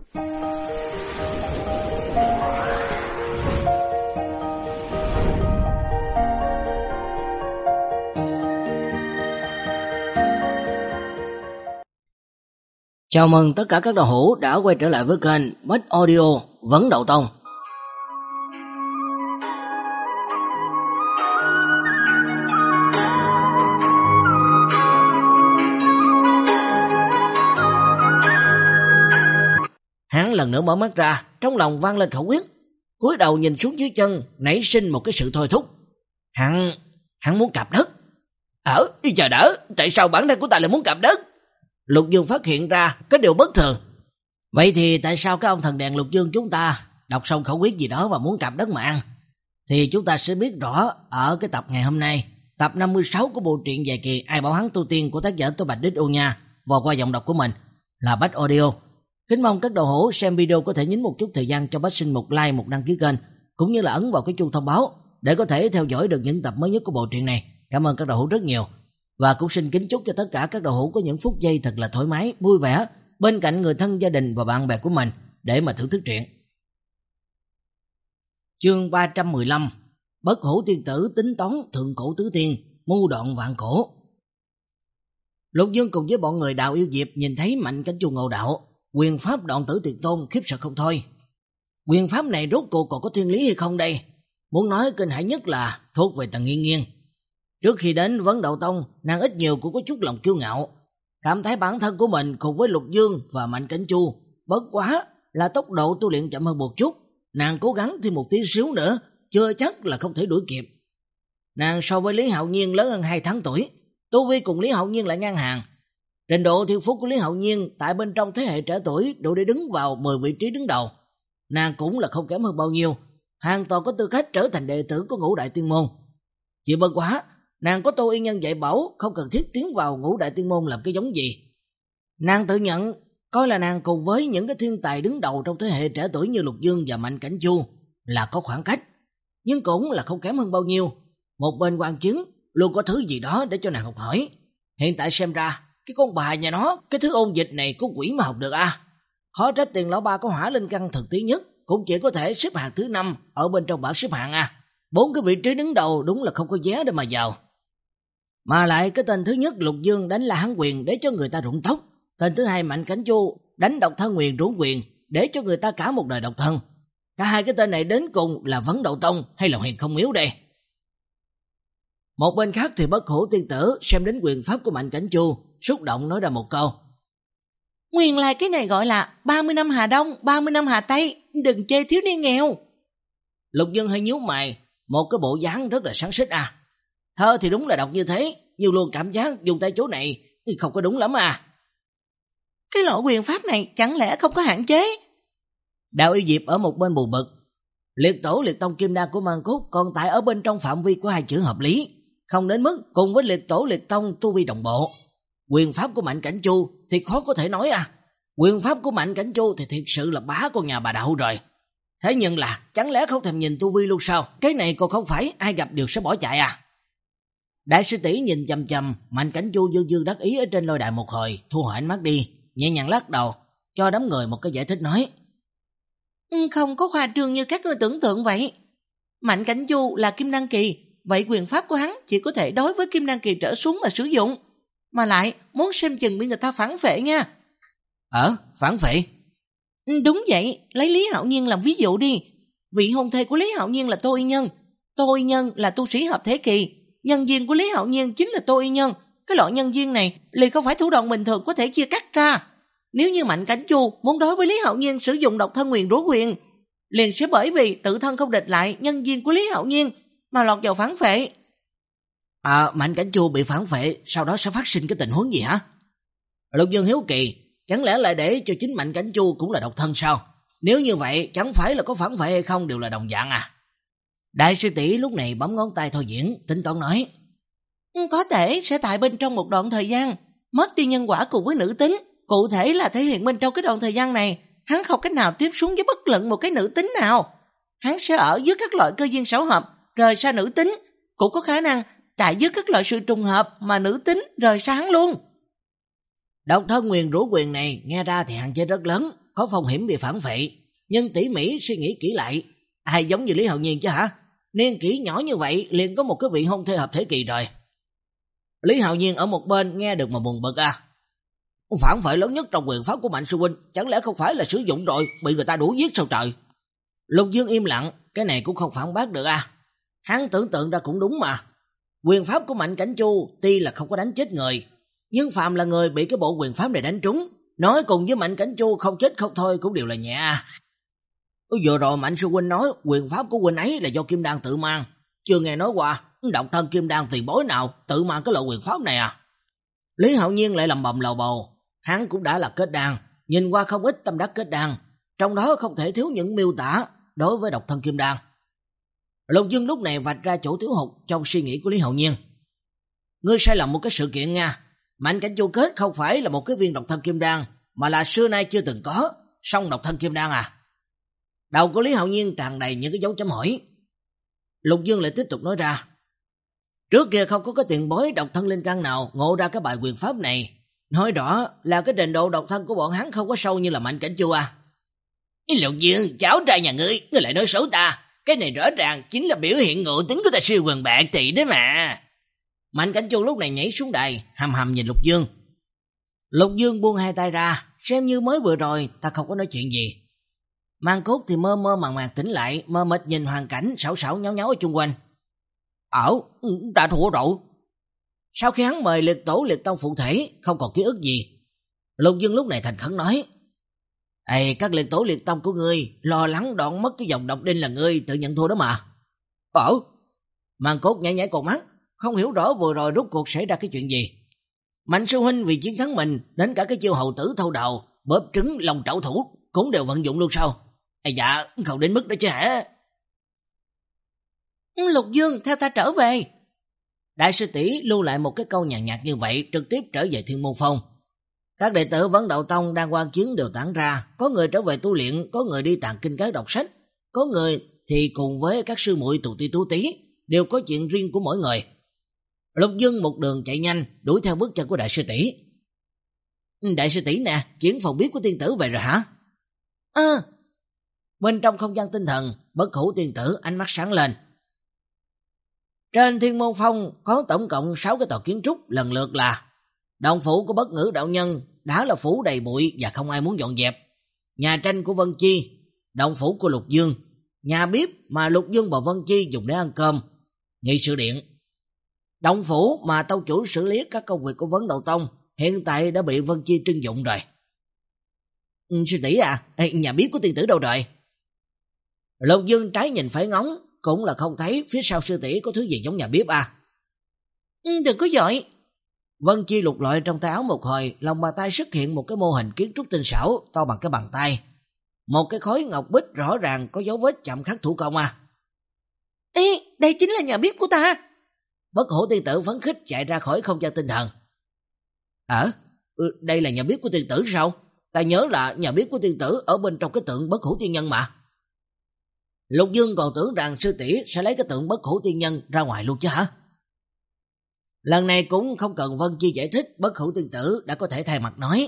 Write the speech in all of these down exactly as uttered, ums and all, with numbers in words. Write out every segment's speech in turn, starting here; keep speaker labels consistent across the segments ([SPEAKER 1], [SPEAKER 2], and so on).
[SPEAKER 1] Chào mừng tất cả các đạo hữu đã quay trở lại với kênh Bách Audio Vấn Đậu Tông. Hắn lần nữa mở mắt ra, trong lòng vang lên khẩu quyết, cúi đầu nhìn xuống dưới chân, nảy sinh một cái sự thôi thúc. Hắn, hắn muốn cạp đất. Ở, chờ đỡ, tại sao bản thân của ta lại muốn cạp đất? Lục Dương phát hiện ra cái điều bất thường. Vậy thì tại sao cái ông thần đèn Lục Dương chúng ta đọc xong khẩu quyết gì đó và muốn cạp đất mà ăn? Thì chúng ta sẽ biết rõ ở cái tập ngày hôm nay, tập năm mươi sáu của bộ truyện dài kỳ Ai Bảo Hắn Tu Tiên của tác giả Tô Bạch Đích U Nha, và qua giọng đọc của mình là Bách Audio. Kính mong các đạo hữu xem video có thể nhấn một chút thời gian cho Bách xin một like, một đăng ký kênh, cũng như là ấn vào cái chuông thông báo để có thể theo dõi được những tập mới nhất của bộ truyện này. Cảm ơn các đạo hữu rất nhiều. Và cũng xin kính chúc cho tất cả các đạo hữu có những phút giây thật là thoải mái, vui vẻ bên cạnh người thân, gia đình và bạn bè của mình để mà thưởng thức truyện. Chương ba trăm mười lăm. Bất hủ tiên tử tính toán thượng cổ tứ tiên, mưu đoạn vạn cổ. Lục Dương cùng với bọn người Đạo Yêu Diệp nhìn thấy Mạnh Cảnh Chu ngộ đạo, quyền pháp Đoạn Tử Tuyệt Tôn khiếp sợ không thôi. Quyền pháp này rốt cuộc còn có thiên lý hay không đây? Muốn nói kinh hãi nhất là thuộc về Tần Nghiên Nghiên. Trước khi đến Vấn Đậu Tông, nàng ít nhiều cũng có chút lòng kiêu ngạo, cảm thấy bản thân của mình cùng với Lục Dương và Mạnh Cảnh Chu bất quá là tốc độ tu luyện chậm hơn một chút, nàng cố gắng thêm một tí xíu nữa, chưa chắc là không thể đuổi kịp. Nàng so với Lý Hạo Nhiên lớn hơn hai tháng tuổi, tu vi cùng Lý Hạo Nhiên lại ngang hàng. Trình độ thiên phú của Lý Hạo Nhiên tại bên trong thế hệ trẻ tuổi đủ để đứng vào mười vị trí đứng đầu. Nàng cũng là không kém hơn bao nhiêu, hoàn toàn có tư cách trở thành đệ tử của Ngũ Đại Tiên Môn. Chỉ bất quá nàng có Tô Y Nhân dạy bảo, không cần thiết tiến vào Ngũ Đại Tiên Môn làm cái giống gì. Nàng tự nhận coi là nàng cùng với những cái thiên tài đứng đầu trong thế hệ trẻ tuổi như Lục Dương và Mạnh Cảnh Chu là có khoảng cách, nhưng cũng là không kém hơn bao nhiêu. Một bên quan chứng luôn có thứ gì đó để cho nàng học hỏi. Hiện tại xem ra cái con bà nhà nó, cái thứ ôn dịch này có quỷ mà học được à. Khó trách Tiền lão ba có hỏa linh căn thực tí nhất cũng chỉ có thể xếp hạng thứ năm ở bên trong bảng xếp hạng à. Bốn cái vị trí đứng đầu đúng là không có vé để mà vào. Mà lại cái tên thứ nhất Lục Dương đánh La Hán Quyền để cho người ta rụng tóc, tên thứ hai Mạnh Cảnh Chu đánh Độc Thân Quyền rụng quyền để cho người ta cả một đời độc thân. Cả hai cái tên này đến cùng là Vấn Đậu Tông hay là Huyền Không Miếu đây? Một bên khác thì Bất Hủ Tiên Tử xem đến quyền pháp của Mạnh Cảnh Chu, xúc động nói ra một câu: nguyên lai cái này gọi là ba mươi năm Hà Đông, ba mươi năm Hà Tây, đừng chê thiếu niên nghèo. Lục Dương hơi nhíu mày, một cái bộ dáng rất là sáng xích à. Thơ thì đúng là đọc như thế, nhưng luôn cảm giác dùng tay chỗ này thì không có đúng lắm à. Cái loại quyền pháp này chẳng lẽ không có hạn chế? Đạo Yêu Diệp ở một bên bù bực. Liệt tổ liệt tông kim đan của Mang Cốt còn tại ở bên trong phạm vi của hai chữ hợp lý, không đến mức cùng với liệt tổ liệt tông tu vi đồng bộ. Quyền pháp của Mạnh Cảnh Chu thì khó có thể nói à. Quyền pháp của Mạnh Cảnh Chu thì thiệt sự là bá con nhà bà Đậu rồi. Thế nhưng là chẳng lẽ không thèm nhìn tu vi luôn sao? Cái này còn không phải ai gặp được sẽ bỏ chạy à? Đại sư tỷ nhìn chầm chầm Mạnh Cảnh Chu dương dương đắc ý ở trên lôi đài một hồi, thu hồi ánh mắt đi, nhẹ nhàng lắc đầu, cho đám người một cái giải thích nói: không có khoa trương như các ngươi tưởng tượng vậy. Mạnh Cảnh Chu là kim đan kỳ, vậy quyền pháp của hắn chỉ có thể đối với kim đan kỳ trở xuống mà sử dụng, mà lại muốn xem chừng bị người ta phản phệ nha. Ờ, phản phệ? Đúng vậy, lấy Lý Hạo Nhiên làm ví dụ đi. Vị hôn thê của Lý Hạo Nhiên là Tô Y Nhân, Tô Y Nhân là tu sĩ hợp thế kỳ, nhân duyên của Lý Hạo Nhiên chính là Tô Y Nhân. Cái loại nhân duyên này liền không phải thủ đoạn bình thường có thể chia cắt ra. Nếu như Mạnh Cảnh Chu muốn đối với Lý Hạo Nhiên sử dụng Độc Thân Quyền rũ quyền, liền sẽ bởi vì tự thân không địch lại nhân duyên của Lý Hạo Nhiên mà lọt vào phản phệ. À, Mạnh Cảnh Chu bị phản phệ, sau đó sẽ phát sinh cái tình huống gì hả? Lục Dương hiếu kỳ, chẳng lẽ lại để cho chính Mạnh Cảnh Chu cũng là độc thân sao? Nếu như vậy, chẳng phải là có phản phệ hay không đều là đồng dạng à? Đại sư tỷ lúc này bấm ngón tay thôi diễn, tính toán nói: có thể sẽ tại bên trong một đoạn thời gian mất đi nhân quả cùng với nữ tính. Cụ thể là thể hiện bên trong cái đoạn thời gian này, hắn không cách nào tiếp xuống với bất luận một cái nữ tính nào. Hắn sẽ ở dưới các loại cơ duyên xảo hợp rời xa nữ tính, cũng có khả năng tại dưới các loại sự trùng hợp mà nữ tính rời xa hắn luôn. Độc Thân Quyền rũ quyền này nghe ra thì hạn chế rất lớn, có phong hiểm bị phản phệ, nhưng tỉ mỉ suy nghĩ kỹ lại, ai giống như Lý Hạo Nhiên chứ hả? Niên kỷ nhỏ như vậy liền có một cái vị hôn thê hợp thể kỳ rồi. Lý Hạo Nhiên ở một bên nghe được mà buồn bực à. Phản phệ lớn nhất trong quyền pháp của Mạnh sư huynh, chẳng lẽ không phải là sử dụng rồi bị người ta đuổi giết sao trời? Lục Dương im lặng, cái này cũng không phản bác được à. Hắn tưởng tượng ra cũng đúng mà. Quyền pháp của Mạnh Cảnh Chu tuy là không có đánh chết người, nhưng phàm là người bị cái bộ quyền pháp này đánh trúng, nói cùng với Mạnh Cảnh Chu không chết không thôi cũng đều là nhẹ à. Vừa rồi Mạnh sư huynh nói quyền pháp của huynh ấy là do kim đan tự mang, chưa nghe nói qua độc thân kim đan tiền bối nào tự mang cái loại quyền pháp này à. Lý Hạo Nhiên lại lầm bầm lầu bầu, hắn cũng đã là kết đan, nhìn qua không ít tâm đắc kết đan, trong đó không thể thiếu những miêu tả đối với độc thân kim đan. Lục Dương lúc này vạch ra chỗ thiếu hụt trong suy nghĩ của Lý Hạo Nhiên. Ngươi sai lầm một cái sự kiện nha, Mạnh Cảnh Chu kết không phải là một cái viên độc thân kim đan, mà là xưa nay chưa từng có song độc thân kim đan à. Đầu của Lý Hạo Nhiên tràn đầy những cái dấu chấm hỏi. Lục Dương lại tiếp tục nói ra, trước kia không có cái tiền bối độc thân linh căn nào ngộ ra cái bài quyền pháp này, nói rõ là cái trình độ độc thân của bọn hắn không có sâu như là Mạnh Cảnh Chu à. Lục Dương, cháu trai nhà ngươi, ngươi lại nói xấu ta, cái này rõ ràng chính là biểu hiện ngộ tính của ta siêu quần bạc tỷ đấy mà. Mạnh Cảnh Chu lúc này nhảy xuống đài, hầm hầm nhìn Lục Dương. Lục Dương buông hai tay ra, xem như mới vừa rồi ta không có nói chuyện gì. Mang Cốt thì mơ mơ màng màng tỉnh lại, mơ mệt nhìn hoàn cảnh xảo xảo nháo nháo ở chung quanh. Ở, đã thua rồi. Sau khi hắn mời liệt tổ liệt tông phụ thể, không còn ký ức gì, Lục Dương lúc này thành khẩn nói, Ê, các liệt tổ liệt tông của ngươi lo lắng đoạn mất cái dòng độc đinh là ngươi tự nhận thua đó mà. Ở, Mang Cốt nhảy nhảy con mắt, không hiểu rõ vừa rồi rốt cuộc xảy ra cái chuyện gì. Mạnh sư huynh vì chiến thắng mình, đến cả cái chiêu hầu tử thâu đầu, bóp trứng lòng trảo thủ cũng đều vận dụng luôn sao? À, dạ, không đến mức đó chứ hả? Lục Dương, theo ta trở về. Đại sư tỷ lưu lại một cái câu nhàn nhạt như vậy, trực tiếp trở về Thiên Môn Phong. Các đệ tử Vấn Đạo Tông đang quan chiến đều tản ra, có người trở về tu luyện, có người đi tàng kinh các đọc sách, có người thì cùng với các sư muội tù ti tú tí, đều có chuyện riêng của mỗi người. Lục Dương một đường chạy nhanh, đuổi theo bước chân của đại sư tỷ. Đại sư tỷ nè, chuyển phòng biết của tiên tử về rồi hả? Ơ. À. Bên trong không gian tinh thần, Bất Hủ tiên tử ánh mắt sáng lên. Trên Thiên Môn Phong có tổng cộng sáu cái tòa kiến trúc, lần lượt là đồng phủ của Bất Ngữ đạo nhân, đã là phủ đầy bụi và không ai muốn dọn dẹp. Nhà tranh của Vân Chi, đồng phủ của Lục Dương, nhà bếp mà Lục Dương và Vân Chi dùng để ăn cơm, nghị sự điện. Động phủ mà tông chủ xử lý các công việc của Vấn Đạo Tông hiện tại đã bị Vân Chi trưng dụng rồi. Ừ, sư tỷ à, Ê, nhà bếp của tiên tử đâu rồi? Lục Dương trái nhìn phải ngóng, cũng là không thấy phía sau sư tỷ có thứ gì giống nhà bếp à. Ừ, đừng có dội. Vân Chi lục lọi trong tay áo một hồi, lòng bàn tay xuất hiện một cái mô hình kiến trúc tinh xảo to bằng cái bàn tay. Một cái khối ngọc bích rõ ràng có dấu vết chạm khắc thủ công à. Ê, đây chính là nhà bếp của ta. Bất Hủ tiên tử phấn khích chạy ra khỏi không gian tinh thần. Ờ, đây là nhà bếp của tiên tử sao? Ta nhớ là nhà bếp của tiên tử ở bên trong cái tượng Bất Hủ tiên nhân mà. Lục Dương còn tưởng rằng sư tỷ sẽ lấy cái tượng Bất Hủ tiên nhân ra ngoài luôn chứ hả? Lần này cũng không cần Vân Chi giải thích, Bất Hủ tiên tử đã có thể thay mặt nói.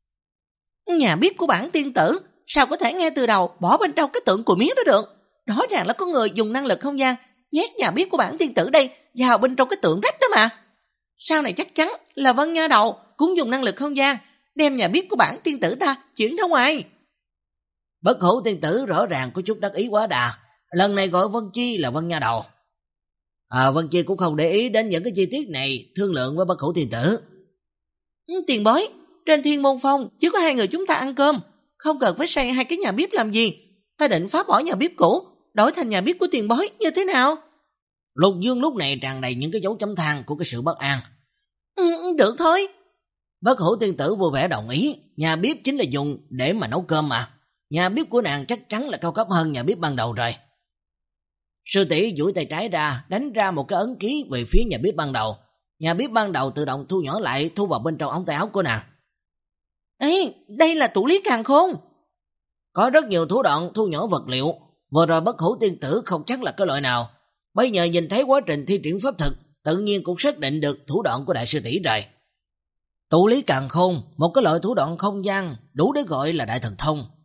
[SPEAKER 1] Nhà bếp của bản tiên tử sao có thể ngay từ đầu bỏ bên trong cái tượng của miếng đó được? Rõ ràng là có người dùng năng lực không gian nhét nhà bếp của bản tiên tử đây vào bên trong cái tượng rách đó mà. Sau này chắc chắn là Vân Nha Đầu cũng dùng năng lực không gian đem nhà bếp của bản tiên tử ta chuyển ra ngoài. Bất Hủ tiên tử rõ ràng có chút đắc ý quá đà, lần này gọi Vân Chi là Vân Nha Đầu. À, Vân Chi cũng không để ý đến những cái chi tiết này, thương lượng với Bất Hủ tiên tử. Tiền bối, trên Thiên Môn Phong chỉ có hai người chúng ta ăn cơm, không cần phải xây hai cái nhà bếp làm gì. Ta định phá bỏ nhà bếp cũ, đổi thành nhà bếp của tiền bối như thế nào? Lục Dương lúc này tràn đầy những cái dấu chấm than của cái sự bất an. Ừ, được thôi. Bất Hủ tiên tử vui vẻ đồng ý, nhà bếp chính là dùng để mà nấu cơm mà. Nhà bếp của nàng chắc chắn là cao cấp hơn nhà bếp ban đầu rồi. Sư tỷ duỗi tay trái ra, đánh ra một cái ấn ký về phía nhà bếp ban đầu. Nhà bếp ban đầu tự động thu nhỏ lại, thu vào bên trong ống tay áo của nàng. Ê, đây là tủ lý càn khôn. Có rất nhiều thủ đoạn thu nhỏ vật liệu, vừa rồi Bất Hủ tiên tử không chắc là cái loại nào. Bây giờ nhìn thấy quá trình thi triển pháp thực, tự nhiên cũng xác định được thủ đoạn của đại sư tỷ rồi. Tụ lý càn khôn, một cái loại thủ đoạn không gian đủ để gọi là đại thần thông,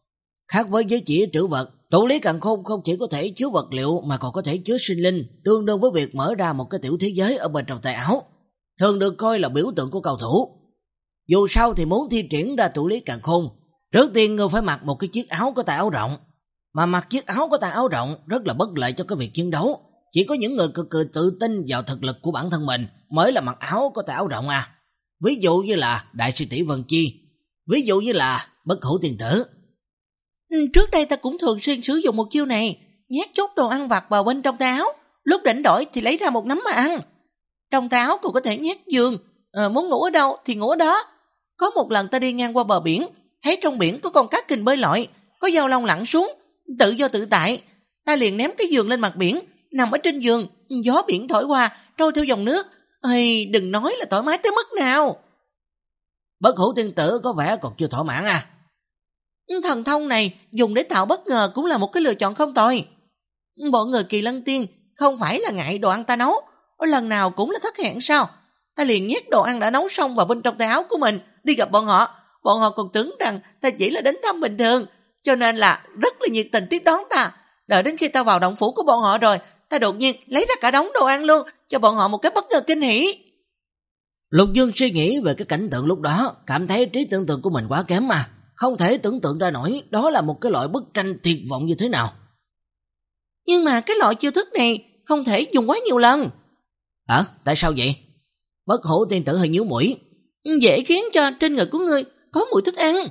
[SPEAKER 1] Khác với giới chỉ trữ vật, tụ lý càn khôn không chỉ có thể chứa vật liệu mà còn có thể chứa sinh linh, tương đương với việc mở ra một cái tiểu thế giới ở bên trong tay áo, thường được coi là biểu tượng của cầu thủ. Dù sao thì muốn thi triển ra tụ lý càn khôn, trước tiên ngươi phải mặc một cái chiếc áo có tay áo rộng, mà mặc chiếc áo có tay áo rộng rất là bất lợi cho cái việc chiến đấu. Chỉ có những người cực kỳ tự tin vào thực lực của bản thân mình mới là mặc áo có tay áo rộng à. Ví dụ như là đại sư tỷ Vân Chi, ví dụ như là Bất Hủ Tiên Tử.
[SPEAKER 2] Trước đây ta cũng thường xuyên sử dụng một chiêu này, nhét chút đồ ăn vặt vào bên trong tay áo, lúc rảnh rỗi thì lấy ra một nắm mà ăn. Trong tay áo còn có thể nhét giường, à, muốn ngủ ở đâu thì ngủ ở đó. Có một lần ta đi ngang qua bờ biển, thấy trong biển có con cá kình bơi lội, có dao long lặn xuống, tự do tự tại. Ta liền ném cái giường lên mặt biển, nằm ở trên giường, gió biển thổi qua, trôi theo dòng nước. Ây, đừng nói là thoải mái tới mức nào.
[SPEAKER 1] Bất Hủ Tiên Tử có vẻ còn chưa thỏa mãn à.
[SPEAKER 2] Thần thông này dùng để tạo bất ngờ cũng là một cái lựa chọn không tồi. Bọn người Kỳ Lân Tiên không phải là ngại đồ ăn ta nấu, lần nào cũng là thất hẹn sao? Ta liền nhét đồ ăn đã nấu xong vào bên trong tay áo của mình, đi gặp bọn họ. Bọn họ còn tưởng rằng ta chỉ là đến thăm bình thường, cho nên là rất là nhiệt tình tiếp đón ta. Đợi đến khi ta vào động phủ của bọn họ rồi, ta đột nhiên lấy ra cả đống đồ ăn luôn, cho bọn họ một cái bất ngờ kinh hỉ.
[SPEAKER 1] Lục Dương suy nghĩ về cái cảnh tượng lúc đó, cảm thấy trí tưởng tượng của mình quá kém mà, không thể tưởng tượng ra nổi đó là một cái loại bức tranh tuyệt vọng như thế nào.
[SPEAKER 2] Nhưng mà cái loại chiêu thức này không thể dùng quá nhiều lần.
[SPEAKER 1] Hả? Tại sao vậy? Bất Hủ Tiên Tử hơi nhíu mũi.
[SPEAKER 2] Dễ khiến cho trên người của ngươi có mùi thức ăn.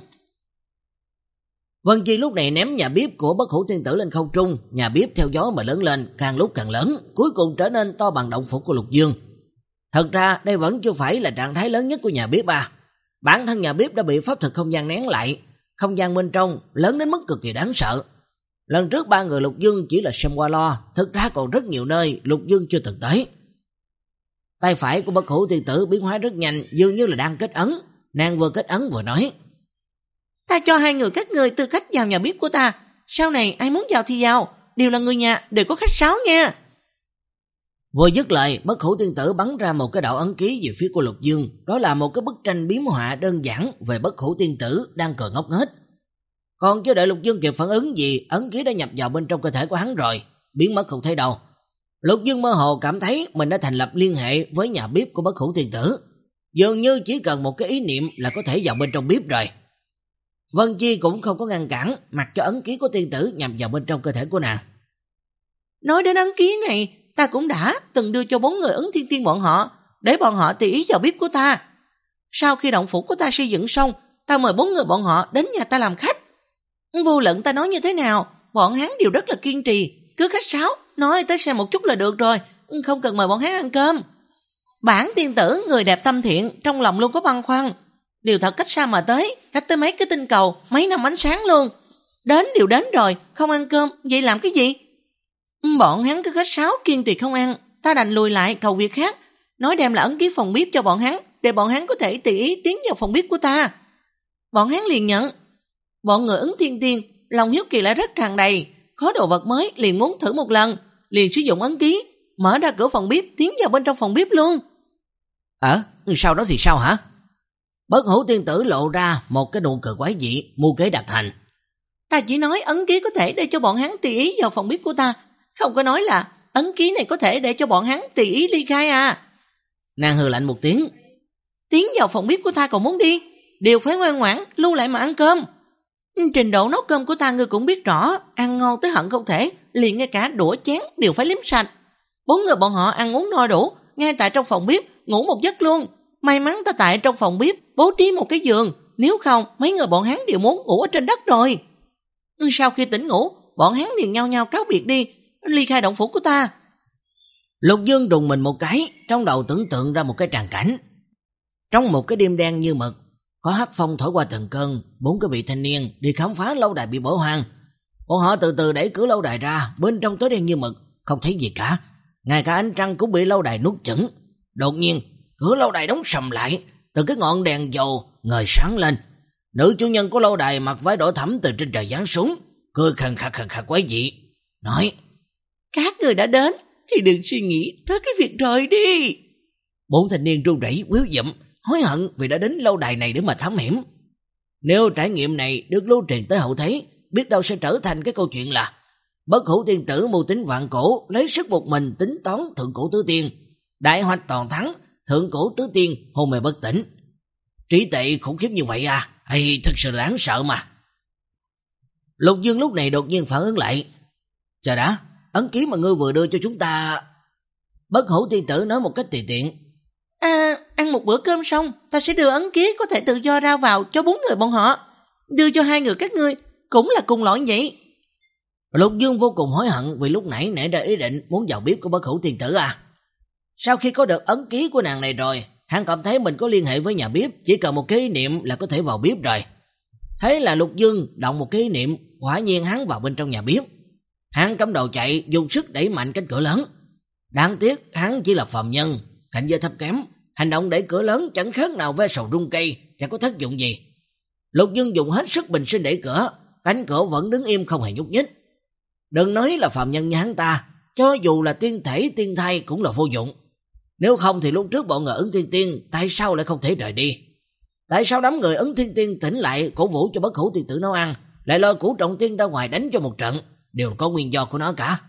[SPEAKER 1] Vân Chi lúc này ném nhà bếp của Bất Hủ Tiên Tử lên không trung, nhà bếp theo gió mà lớn lên, càng lúc càng lớn, cuối cùng trở nên to bằng động phủ của Lục Dương. Thật ra đây vẫn chưa phải là trạng thái lớn nhất của nhà bếp à. Bản thân nhà bếp đã bị pháp thuật không gian nén lại, không gian bên trong lớn đến mức cực kỳ đáng sợ. Lần trước ba người Lục Dương chỉ là xem qua lo, thực ra còn rất nhiều nơi Lục Dương chưa từng tới. Tay phải của Bất Hủ Tiên Tử biến hóa rất nhanh, dường như là đang kết ấn. Nàng vừa kết ấn vừa nói:
[SPEAKER 2] Ta cho hai người các người tư khách vào nhà bếp của ta, sau này ai muốn vào thì vào, đều là người nhà, đều có khách sáo nha.
[SPEAKER 1] Vừa dứt lời, Bất Hủ Tiên Tử bắn ra một cái đạo ấn ký về phía của Lục Dương, đó là một cái bức tranh biếm họa đơn giản về Bất Hủ Tiên Tử đang cười ngốc nghếch. Còn chưa đợi Lục Dương kịp phản ứng gì, ấn ký đã nhập vào bên trong cơ thể của hắn rồi, biến mất không thấy đâu. Lục Dương mơ hồ cảm thấy mình đã thành lập liên hệ với nhà bếp của Bất Hủ Tiên Tử, dường như chỉ cần một cái ý niệm là có thể vào bên trong bếp rồi. Vân Chi cũng không có ngăn cản, mặc cho ấn ký của tiên tử nhằm vào bên trong cơ thể của nàng.
[SPEAKER 2] Nói đến ấn ký này, ta cũng đã từng đưa cho bốn người Ấn Thiên Tiên bọn họ, để bọn họ tùy ý vào bếp của ta. Sau khi động phủ của ta xây dựng xong, ta mời bốn người bọn họ đến nhà ta làm khách. Vô luận ta nói như thế nào, bọn hắn đều rất là kiên trì, cứ khách sáo, nói tới xem một chút là được rồi, không cần mời bọn hắn ăn cơm. Bản tiên tử người đẹp tâm thiện, trong lòng luôn có băn khoăn. Điều thật cách xa mà tới, cách tới mấy cái tinh cầu, mấy năm ánh sáng luôn. Đến đều đến rồi, không ăn cơm, vậy làm cái gì? Bọn hắn cứ khách sáo kiên trì không ăn, ta đành lùi lại cầu việc khác, nói đem là ấn ký phòng bếp cho bọn hắn, để bọn hắn có thể tùy ý tiến vào phòng bếp của ta. Bọn hắn liền nhận. Bọn người Ấn Thiên Tiên, lòng hiếu kỳ lại rất tràn đầy, có đồ vật mới liền muốn thử một lần, liền sử dụng ấn ký, mở ra cửa phòng bếp, tiến vào bên trong phòng bếp luôn.
[SPEAKER 1] Ờ, sau đó thì sao hả? Bất Hủ tiên tử lộ ra một cái nụ cười quái dị, mưu kế đạt thành.
[SPEAKER 2] Ta chỉ nói ấn ký có thể để cho bọn hắn tùy ý vào phòng bếp của ta, không có nói là ấn ký này có thể để cho bọn hắn tùy ý ly khai à.
[SPEAKER 1] Nàng hừ lạnh một tiếng.
[SPEAKER 2] Tiến vào phòng bếp của ta còn muốn đi, đều phải ngoan ngoãn lưu lại mà ăn cơm. Trình độ nấu cơm của ta ngươi cũng biết rõ, ăn ngon tới hận không thể, liền ngay cả đũa chén đều phải liếm sạch. Bốn người bọn họ ăn uống no đủ, ngay tại trong phòng bếp ngủ một giấc luôn. May mắn ta tại trong phòng bếp bố trí một cái giường, nếu không mấy người bọn hắn đều muốn ngủ ở trên đất rồi. Sau khi tỉnh ngủ, bọn hắn liền nhau nhau cáo biệt đi, ly khai động phủ của ta.
[SPEAKER 1] Lục Dương đùng mình một cái, trong đầu tưởng tượng ra một cái tràng cảnh. Trong một cái đêm đen như mực, có hắc phong thổi qua từng cơn, bốn cái vị thanh niên đi khám phá lâu đài bị bỏ hoang. Bọn họ từ từ đẩy cửa lâu đài ra, bên trong tối đen như mực, không thấy gì cả. Ngay cả ánh trăng cũng bị lâu đài nuốt chửng. Đột nhiên, cửa lâu đài đóng sầm lại, từ cái ngọn đèn dầu ngời sáng lên. Nữ chủ nhân của lâu đài mặc váy đỏ thẫm từ trên trời giáng xuống, cười khàn khạc khàn khạc quái dị, nói:
[SPEAKER 2] các người đã đến thì đừng suy nghĩ tới cái việc rời đi.
[SPEAKER 1] Bốn thanh niên run rẩy quýu dụm, hối hận vì đã đến lâu đài này để mà thám hiểm. Nếu trải nghiệm này được lưu truyền tới hậu thế, biết đâu sẽ trở thành cái câu chuyện là Bất Hủ Tiên Tử mưu tính vạn cổ, lấy sức một mình tính toán thượng cổ tứ tiên, đại hoạch toàn thắng, thượng cổ tứ tiên hôn mê bất tỉnh. Trí tuệ khủng khiếp như vậy à, hay thật sự đáng sợ mà. Lục Dương lúc này đột nhiên phản ứng lại. Chờ đã, ấn ký mà ngươi vừa đưa cho chúng ta... Bất Hủ Tiên Tử nói một cách tùy tiện.
[SPEAKER 2] À, ăn một bữa cơm xong, ta sẽ đưa ấn ký có thể tự do ra vào cho bốn người bọn họ. Đưa cho hai người các ngươi, cũng là cùng loại vậy.
[SPEAKER 1] Lục Dương vô cùng hối hận vì lúc nãy nảy ra ý định muốn vào bếp của Bất Hủ Tiên Tử à. Sau khi có được ấn ký của nàng này rồi, hắn cảm thấy mình có liên hệ với nhà bếp, chỉ cần một cái ý niệm là có thể vào bếp rồi. Thế là Lục Dương động một cái ý niệm, quả nhiên hắn vào bên trong nhà bếp. Hắn cắm đầu chạy, dùng sức đẩy mạnh cánh cửa lớn. Đáng tiếc hắn chỉ là phàm nhân, cảnh giới thấp kém, hành động đẩy cửa lớn chẳng khác nào ve sầu rung cây, chẳng có tác dụng gì. Lục Dương dùng hết sức bình sinh đẩy cửa, cánh cửa vẫn đứng im không hề nhúc nhích. Đừng nói là phàm nhân như hắn ta, cho dù là tiên thể tiên thai cũng là vô dụng. Nếu không thì lúc trước bọn người Ấn Thiên Tiên tại sao lại không thể rời đi? Tại sao đám người Ấn Thiên Tiên tỉnh lại cổ vũ cho Bất Hủ Tiên Tử nấu ăn, lại lôi Cửu Trọng Tiên ra ngoài đánh cho một trận, đều có nguyên do của nó cả.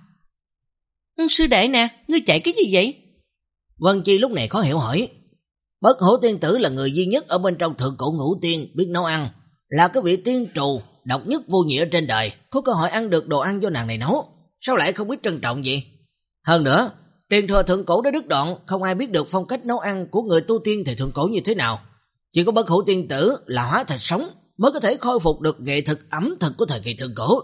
[SPEAKER 2] Sư đệ nè, ngươi chạy cái gì vậy?
[SPEAKER 1] Vân Chi lúc này khó hiểu hỏi. Bất Hủ Tiên Tử là người duy nhất ở bên trong thượng cổ ngũ tiên biết nấu ăn, là cái vị tiên trù độc nhất vô nhị ở trên đời, có cơ hội ăn được đồ ăn do nàng này nấu, sao lại không biết trân trọng gì? Hơn nữa, truyền thừa thượng cổ đã đứt đoạn, không ai biết được phong cách nấu ăn của người tu tiên thời thượng cổ như thế nào. Chỉ có Bất Hủ Tiên Tử là hóa thạch sống mới có thể khôi phục được nghệ thực ẩm thực của thời kỳ thượng cổ.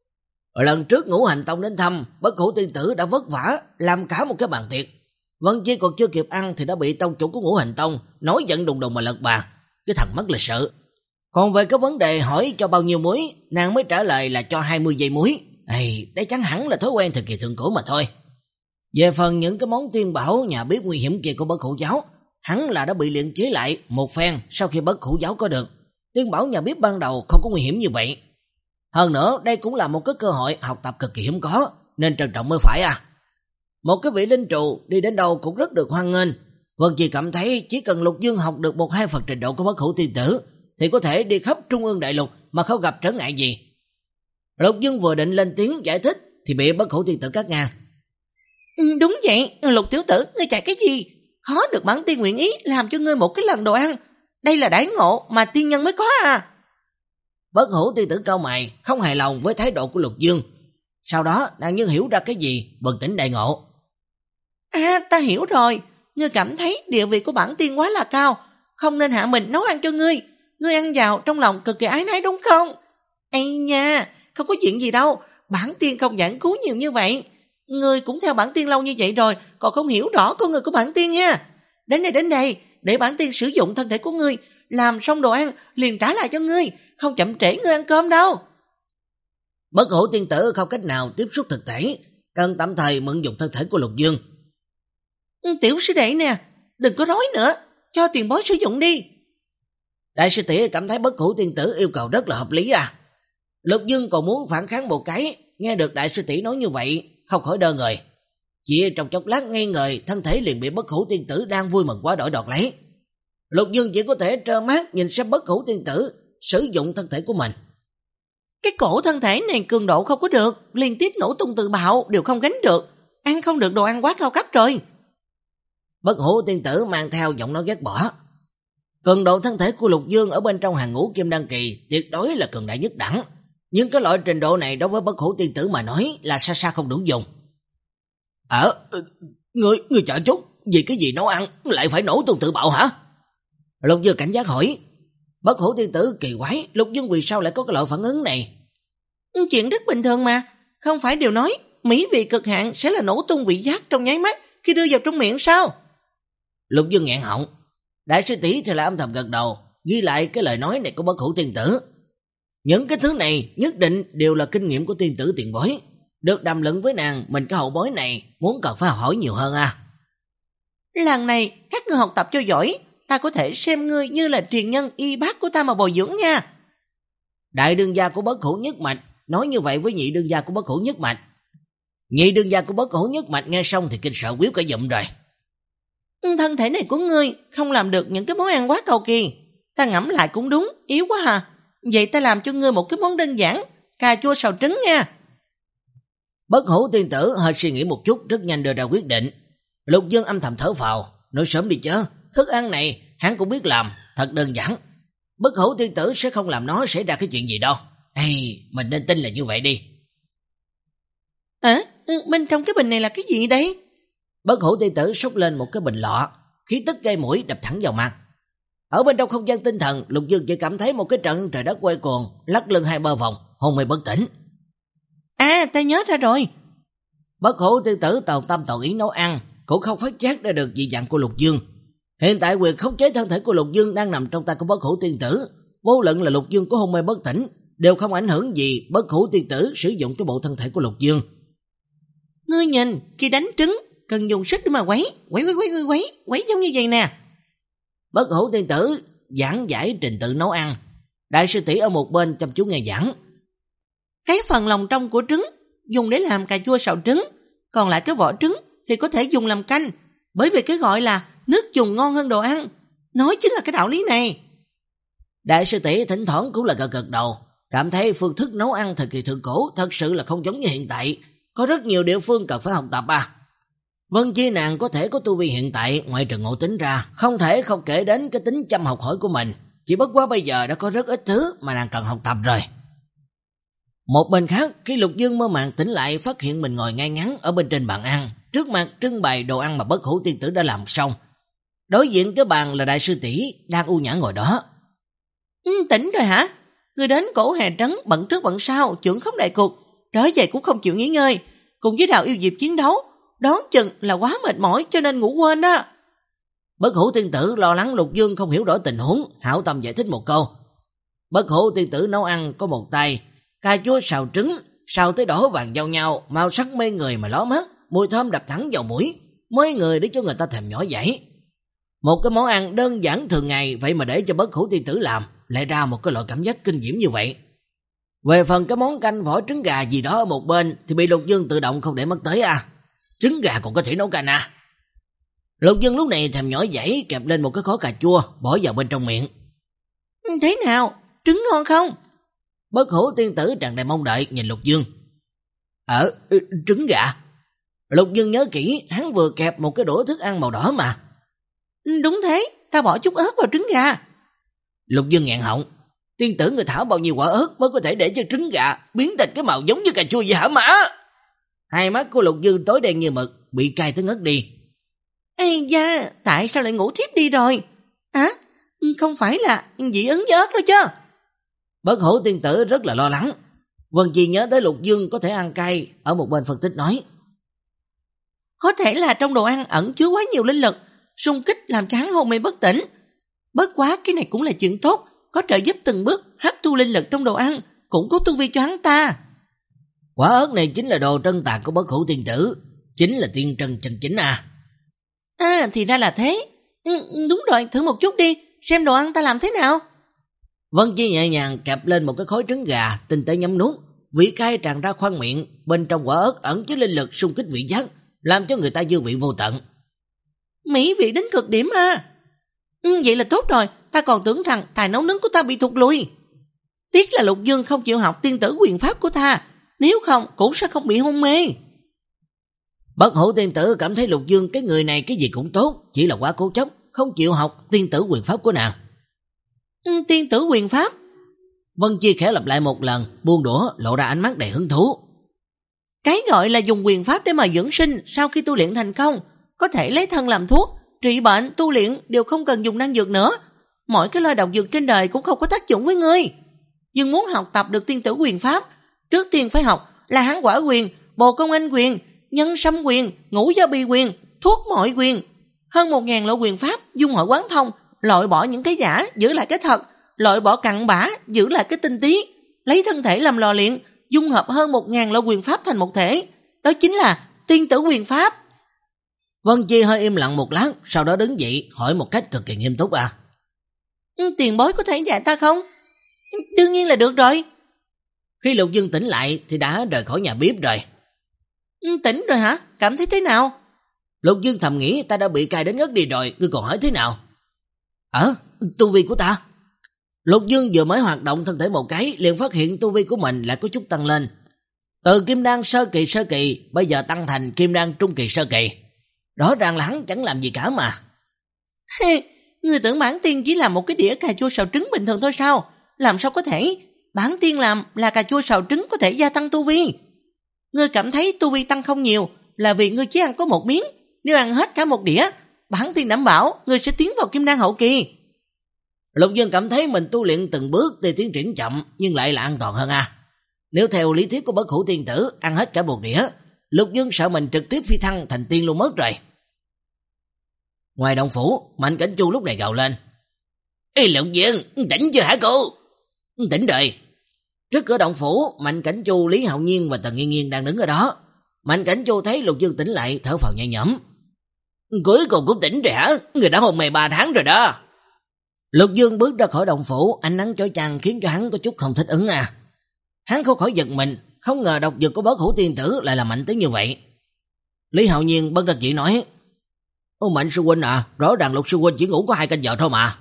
[SPEAKER 1] Lần trước Ngũ Hành Tông đến thăm, Bất Hủ Tiên Tử đã vất vả làm cả một cái bàn tiệc. Vân Chi còn chưa kịp ăn thì đã bị tông chủ của Ngũ Hành Tông nói giận đùng đùng mà lật bàn, cái thằng mất lịch sự. Còn về cái vấn đề hỏi cho bao nhiêu muối, nàng mới trả lời là cho hai mươi giây muối. Ê, đấy chẳng hẳn là thói quen thời kỳ thượng cổ mà thôi. Về phần những cái món tiên bảo nhà bếp nguy hiểm kia của Bất Hủ giáo, hắn là đã bị luyện chế lại một phen sau khi Bất Hủ giáo có được. Tiên bảo nhà bếp ban đầu không có nguy hiểm như vậy. Hơn nữa, đây cũng là một cái cơ hội học tập cực kỳ hiếm có, nên trân trọng mới phải à. Một cái vị linh trụ đi đến đâu cũng rất được hoan nghênh. Vân chỉ cảm thấy chỉ cần Lục Dương học được một hai phần trình độ của Bất Hủ Tiên Tử thì có thể đi khắp Trung ương đại lục mà không gặp trở ngại gì. Lục Dương vừa định lên tiếng giải thích thì bị Bất Hủ Tiên Tử cắt ngang.
[SPEAKER 2] Ừ, đúng vậy, Lục tiểu tử, ngươi chạy cái gì? Khó được bản tiên nguyện ý làm cho ngươi một cái lần đồ ăn. Đây là đãi ngộ mà tiên nhân mới có à.
[SPEAKER 1] Bất Hủ Tiên Tử cau mày, không hài lòng với thái độ của Lục Dương. Sau đó nàng như hiểu ra cái gì, bừng tỉnh đại ngộ.
[SPEAKER 2] À, ta hiểu rồi, ngươi cảm thấy địa vị của bản tiên quá là cao, không nên hạ mình nấu ăn cho ngươi. Ngươi ăn vào trong lòng cực kỳ ái nái đúng không? Ây nha, không có chuyện gì đâu, bản tiên không giảng cứu nhiều như vậy. Ngươi cũng theo bản tiên lâu như vậy rồi, còn không hiểu rõ con người của bản tiên nha. Đến đây đến đây, để bản tiên sử dụng thân thể của ngươi, làm xong đồ ăn liền trả lại cho ngươi, không chậm trễ ngươi ăn cơm đâu.
[SPEAKER 1] Bất Hủ Tiên Tử không cách nào tiếp xúc thực thể, cần tạm thời mượn dùng thân thể của Lục Dương.
[SPEAKER 2] Tiểu sư đệ nè, đừng có nói nữa, cho tiền bối sử dụng đi.
[SPEAKER 1] Đại sư tỷ cảm thấy Bất Hủ Tiên Tử yêu cầu rất là hợp lý à. Lục Dương còn muốn phản kháng một cái, nghe được đại sư tỷ nói như vậy, không khỏi đơ người. Chỉ trong chốc lát ngây người, thân thể liền bị Bất Hủ Tiên Tử đang vui mừng quá đổi đoạt lấy. Lục Dương chỉ có thể trơ mắt nhìn xem Bất Hủ Tiên Tử sử dụng thân thể của mình.
[SPEAKER 2] Cái cổ thân thể này cường độ không có được, liên tiếp nổ tung tự bạo đều không gánh được, ăn không được đồ ăn quá cao cấp rồi.
[SPEAKER 1] Bất Hủ Tiên Tử mang theo giọng nói ghét bỏ. Cường độ thân thể của Lục Dương ở bên trong hàng ngũ kim đăng kỳ tuyệt đối là cường đại nhất đẳng, nhưng cái loại trình độ này đối với Bất Hủ Tiên Tử mà nói là xa xa không đủ dùng. Ờ, người, người chờ chút, vì cái gì nấu ăn lại phải nổ tung tự bạo hả? Lục Dương cảnh giác hỏi. Bất Hủ Tiên Tử kỳ quái, Lục Dương vì sao lại có cái loại phản ứng này?
[SPEAKER 2] Chuyện rất bình thường mà, không phải đều nói mỹ vị cực hạn sẽ là nổ tung vị giác trong nháy mắt khi đưa vào trong miệng sao?
[SPEAKER 1] Lục Dương nghẹn họng. Đại sư tỷ thì là âm thầm gật đầu, ghi lại cái lời nói này của Bất Hủ Tiên Tử. Những cái thứ này nhất định đều là kinh nghiệm của tiên tử tiền bối. Được đàm luận với nàng, mình cái hậu bối này muốn cần phải hỏi nhiều hơn à.
[SPEAKER 2] Lần này các ngươi học tập cho giỏi, ta có thể xem ngươi như là truyền nhân y bác của ta mà bồi dưỡng nha.
[SPEAKER 1] Đại đương gia của Bất Hủ Nhất Mạch nói như vậy với nhị đương gia của Bất Hủ Nhất Mạch. Nhị đương gia của Bất Hủ Nhất Mạch nghe xong thì kinh sợ quýu cả dụm rồi.
[SPEAKER 2] Thân thể này của ngươi không làm được những cái món ăn quá cầu kỳ. Ta ngẫm lại cũng đúng, yếu quá hà. Vậy ta làm cho ngươi một cái món đơn giản, cà chua xào trứng nha.
[SPEAKER 1] Bất Hủ tiên tử hơi suy nghĩ một chút, rất nhanh đưa ra quyết định. Lục Dương âm thầm thở phào, nói sớm đi chứ, thức ăn này hắn cũng biết làm, thật đơn giản. Bất Hủ tiên tử sẽ không làm nó xảy ra cái chuyện gì đâu. Ê, mình nên tin là như vậy đi.
[SPEAKER 2] À, bên trong cái bình này là cái gì đấy?
[SPEAKER 1] Bất Hủ tiên tử xốc lên một cái bình lọ, khí tức gây mũi đập thẳng vào mặt. Ở bên trong không gian tinh thần, Lục Dương chỉ cảm thấy một cái trận trời đất quay cuồng, lắc lưng hai ba vòng, hôn mê bất tỉnh.
[SPEAKER 2] À, ta nhớ ra rồi.
[SPEAKER 1] Bất Hủ tiên tử toàn tâm toàn ý nấu ăn, cũng không phát giác ra được dị dạng của Lục Dương. Hiện tại quyền khống chế thân thể của Lục Dương đang nằm trong tay của Bất Hủ tiên tử, vô luận là Lục Dương có hôn mê bất tỉnh đều không ảnh hưởng gì Bất Hủ tiên tử sử dụng cái bộ thân thể của Lục Dương.
[SPEAKER 2] Ngươi nhìn, khi đánh trứng cần dùng sức để mà quấy, quấy quấy quấy quấy quấy, quấy giống như vậy nè.
[SPEAKER 1] Bất Hủ tiên tử giảng giải trình tự nấu ăn. Đại sư tỷ ở một bên chăm chú nghe giảng.
[SPEAKER 2] Cái phần lòng trong của trứng dùng để làm cà chua xào trứng, còn lại cái vỏ trứng thì có thể dùng làm canh, bởi vì cái gọi là nước dùng ngon hơn đồ ăn, nói chính là cái đạo lý này.
[SPEAKER 1] Đại sư tỷ thỉnh thoảng cũng là gật gật đầu, cảm thấy phương thức nấu ăn thời kỳ thượng cổ thật sự là không giống như hiện tại, có rất nhiều địa phương cần phải học tập à. Vân Chi nàng có thể có tu vi hiện tại, ngoại trừ Ngộ Tính ra, không thể không kể đến cái tính chăm học hỏi của mình, chỉ bất quá bây giờ đã có rất ít thứ mà nàng cần học tập rồi. Một bên khác, khi Lục Dương mơ màng tỉnh lại, phát hiện mình ngồi ngay ngắn ở bên trên bàn ăn, trước mặt trưng bày đồ ăn mà Bất Hủ tiên tử đã làm xong. Đối diện cái bàn là đại sư tỷ đang u nhã ngồi đó.
[SPEAKER 2] Ừ, tỉnh rồi hả? Người đến cổ hè trấn bận trước bận sau, trưởng không đại cục, đó vậy cũng không chịu nghỉ ngơi, cùng với đạo yêu diệp chiến đấu, đoán chừng là quá mệt mỏi cho nên ngủ quên đó.
[SPEAKER 1] Bất Hủ tiên tử lo lắng Lục Dương không hiểu rõ tình huống, hảo tâm giải thích một câu. Bất Hủ tiên tử nấu ăn có một tay, cà chua xào trứng, xào tới đỏ vàng giao nhau, màu sắc mê người mà ló mắt, mùi thơm đập thẳng vào mũi, mới người để cho người ta thèm nhỏ dãi. Một cái món ăn đơn giản thường ngày, vậy mà để cho Bất Hủ tiên tử làm, lại ra một cái loại cảm giác kinh diễm như vậy. Về phần cái món canh vỏ trứng gà gì đó ở một bên thì bị Lục Dương tự động không để mất tới à. Trứng gà còn có thể nấu canh à. Lục Dương lúc này thèm nhỏ dãi, kẹp lên một cái khối cà chua bỏ vào bên trong miệng.
[SPEAKER 2] Thế nào? Trứng ngon không?
[SPEAKER 1] Bất Hủ tiên tử tràn đầy mong đợi nhìn Lục Dương. Ờ, trứng gà. Lục Dương nhớ kỹ, hắn vừa kẹp một cái đũa thức ăn màu đỏ mà.
[SPEAKER 2] Đúng thế, ta bỏ chút ớt vào trứng gà.
[SPEAKER 1] Lục Dương nghẹn họng. Tiên tử người thảo bao nhiêu quả ớt mới có thể để cho trứng gà biến thành cái màu giống như cà chua vậy hả mà? Hai mắt của Lục Dương tối đen như mực, bị cay tới ngất đi.
[SPEAKER 2] Ây da, tại sao lại ngủ thiếp đi rồi? À, không phải là dị ứng với ớt đâu chứ?
[SPEAKER 1] Bất Hủ tiên tử rất là lo lắng. Vân Chi nhớ tới Lục Dương có thể ăn cay, ở một bên phân tích nói.
[SPEAKER 2] Có thể là trong đồ ăn ẩn chứa quá nhiều linh lực, xung kích làm cho hắn hôn mê bất tỉnh. Bất quá cái này cũng là chuyện tốt, có trợ giúp từng bước hấp thu linh lực trong đồ ăn, cũng có tu vi cho hắn ta.
[SPEAKER 1] Quả ớt này chính là đồ trân tàn của Bất Hủ tiên tử, chính là tiên trân chân chính à.
[SPEAKER 2] À thì ra là thế. Ừ, đúng rồi, thử một chút đi, xem đồ ăn ta làm thế nào.
[SPEAKER 1] Vân Chi nhẹ nhàng kẹp lên một cái khối trứng gà, tinh tế nhấm nuốt, vị cay tràn ra khoang miệng, bên trong quả ớt ẩn chứa linh lực xung kích vị giác, làm cho người ta dư vị vô tận.
[SPEAKER 2] Mỹ vị đến cực điểm à. Ừ, vậy là tốt rồi, ta còn tưởng rằng tài nấu nướng của ta bị thụt lùi. Tiếc là Lục Dương không chịu học tiên tử quyền pháp của ta, nếu không cũng sẽ không bị hôn mê.
[SPEAKER 1] Bất Hủ tiên tử cảm thấy Lục Dương cái người này cái gì cũng tốt, chỉ là quá cố chấp, không chịu học tiên tử quyền pháp của nàng.
[SPEAKER 2] Ừ, tiên tử quyền pháp.
[SPEAKER 1] Vân Chi khẽ lặp lại một lần, buông đũa lộ ra ánh mắt đầy hứng thú.
[SPEAKER 2] Cái gọi là dùng quyền pháp để mà dưỡng sinh, sau khi tu luyện thành công, có thể lấy thân làm thuốc, trị bệnh, tu luyện đều không cần dùng đan dược nữa. Mỗi cái loại độc dược trên đời cũng không có tác dụng với ngươi. Nhưng muốn học tập được tiên tử quyền pháp, trước tiên phải học là Hán Quả quyền, Bồ Công Anh quyền, Nhân Sâm quyền, Ngũ Gia Bì quyền, Thuốc Mọi quyền. Hơn một ngàn loại quyền pháp, dung hội quán thông, loại bỏ những cái giả, giữ lại cái thật, loại bỏ cặn bã, giữ lại cái tinh tí, lấy thân thể làm lò luyện, dung hợp hơn một ngàn loại quyền pháp thành một thể. Đó chính là tiên tử quyền pháp.
[SPEAKER 1] Vân Chi hơi im lặng một lát, sau đó đứng dậy hỏi một cách cực kỳ nghiêm túc à.
[SPEAKER 2] Ừ, tiền bối có thể dạy ta không? Đương nhiên là được rồi.
[SPEAKER 1] Khi Lục Dương tỉnh lại thì đã rời khỏi nhà bếp rồi.
[SPEAKER 2] Ừ, tỉnh rồi hả? Cảm thấy thế nào?
[SPEAKER 1] Lục Dương thầm nghĩ ta đã bị cay đến ngất đi rồi, ngươi còn hỏi thế nào? Ờ, tu vi của ta. Lục Dương vừa mới hoạt động thân thể một cái, liền phát hiện tu vi của mình lại có chút tăng lên. Từ kim đan sơ kỳ sơ kỳ, bây giờ tăng thành kim đan trung kỳ sơ kỳ. Rõ ràng là hắn chẳng làm gì cả mà.
[SPEAKER 2] Người tưởng bản tiên chỉ là một cái đĩa cà chua xào trứng bình thường thôi sao? Làm sao có thể? Bản tiên làm là cà chua xào trứng có thể gia tăng tu vi. Ngươi cảm thấy tu vi tăng không nhiều là vì ngươi chỉ ăn có một miếng. Nếu ăn hết cả một đĩa, bản tiên đảm bảo ngươi sẽ tiến vào kim đan hậu kỳ.
[SPEAKER 1] Lục Dương cảm thấy mình tu luyện từng bước tuy tiến triển chậm nhưng lại là an toàn hơn à. Nếu theo lý thuyết của Bất Hủ tiên tử ăn hết cả một đĩa, Lục Dương sợ mình trực tiếp phi thăng thành tiên luôn mất rồi. Ngoài động phủ, Mạnh Cảnh Chu lúc này gào lên. Ê Lục Dương, tỉnh chưa hả cô? Tỉnh rồi. Trước cửa động phủ, Mạnh Cảnh Chu, Lý Hạo Nhiên và Tần Nghiên Nghiên đang đứng ở đó. Mạnh Cảnh Chu thấy Lục Dương tỉnh lại, thở phào nhẹ nhõm. Cuối cùng cũng tỉnh rồi hả? Người đã hôn mê ba tháng rồi đó. Lục Dương bước ra khỏi động phủ, ánh nắng chói chang khiến cho hắn có chút không thích ứng à. Hắn không khỏi giật mình, không ngờ độc dược của Bất Hủ tiên tử lại là mạnh tới như vậy. Lý Hạo Nhiên bất đắc dĩ nói. Ô Mạnh sư huynh à, rõ ràng Lục sư huynh chỉ ngủ có hai canh giờ thôi mà.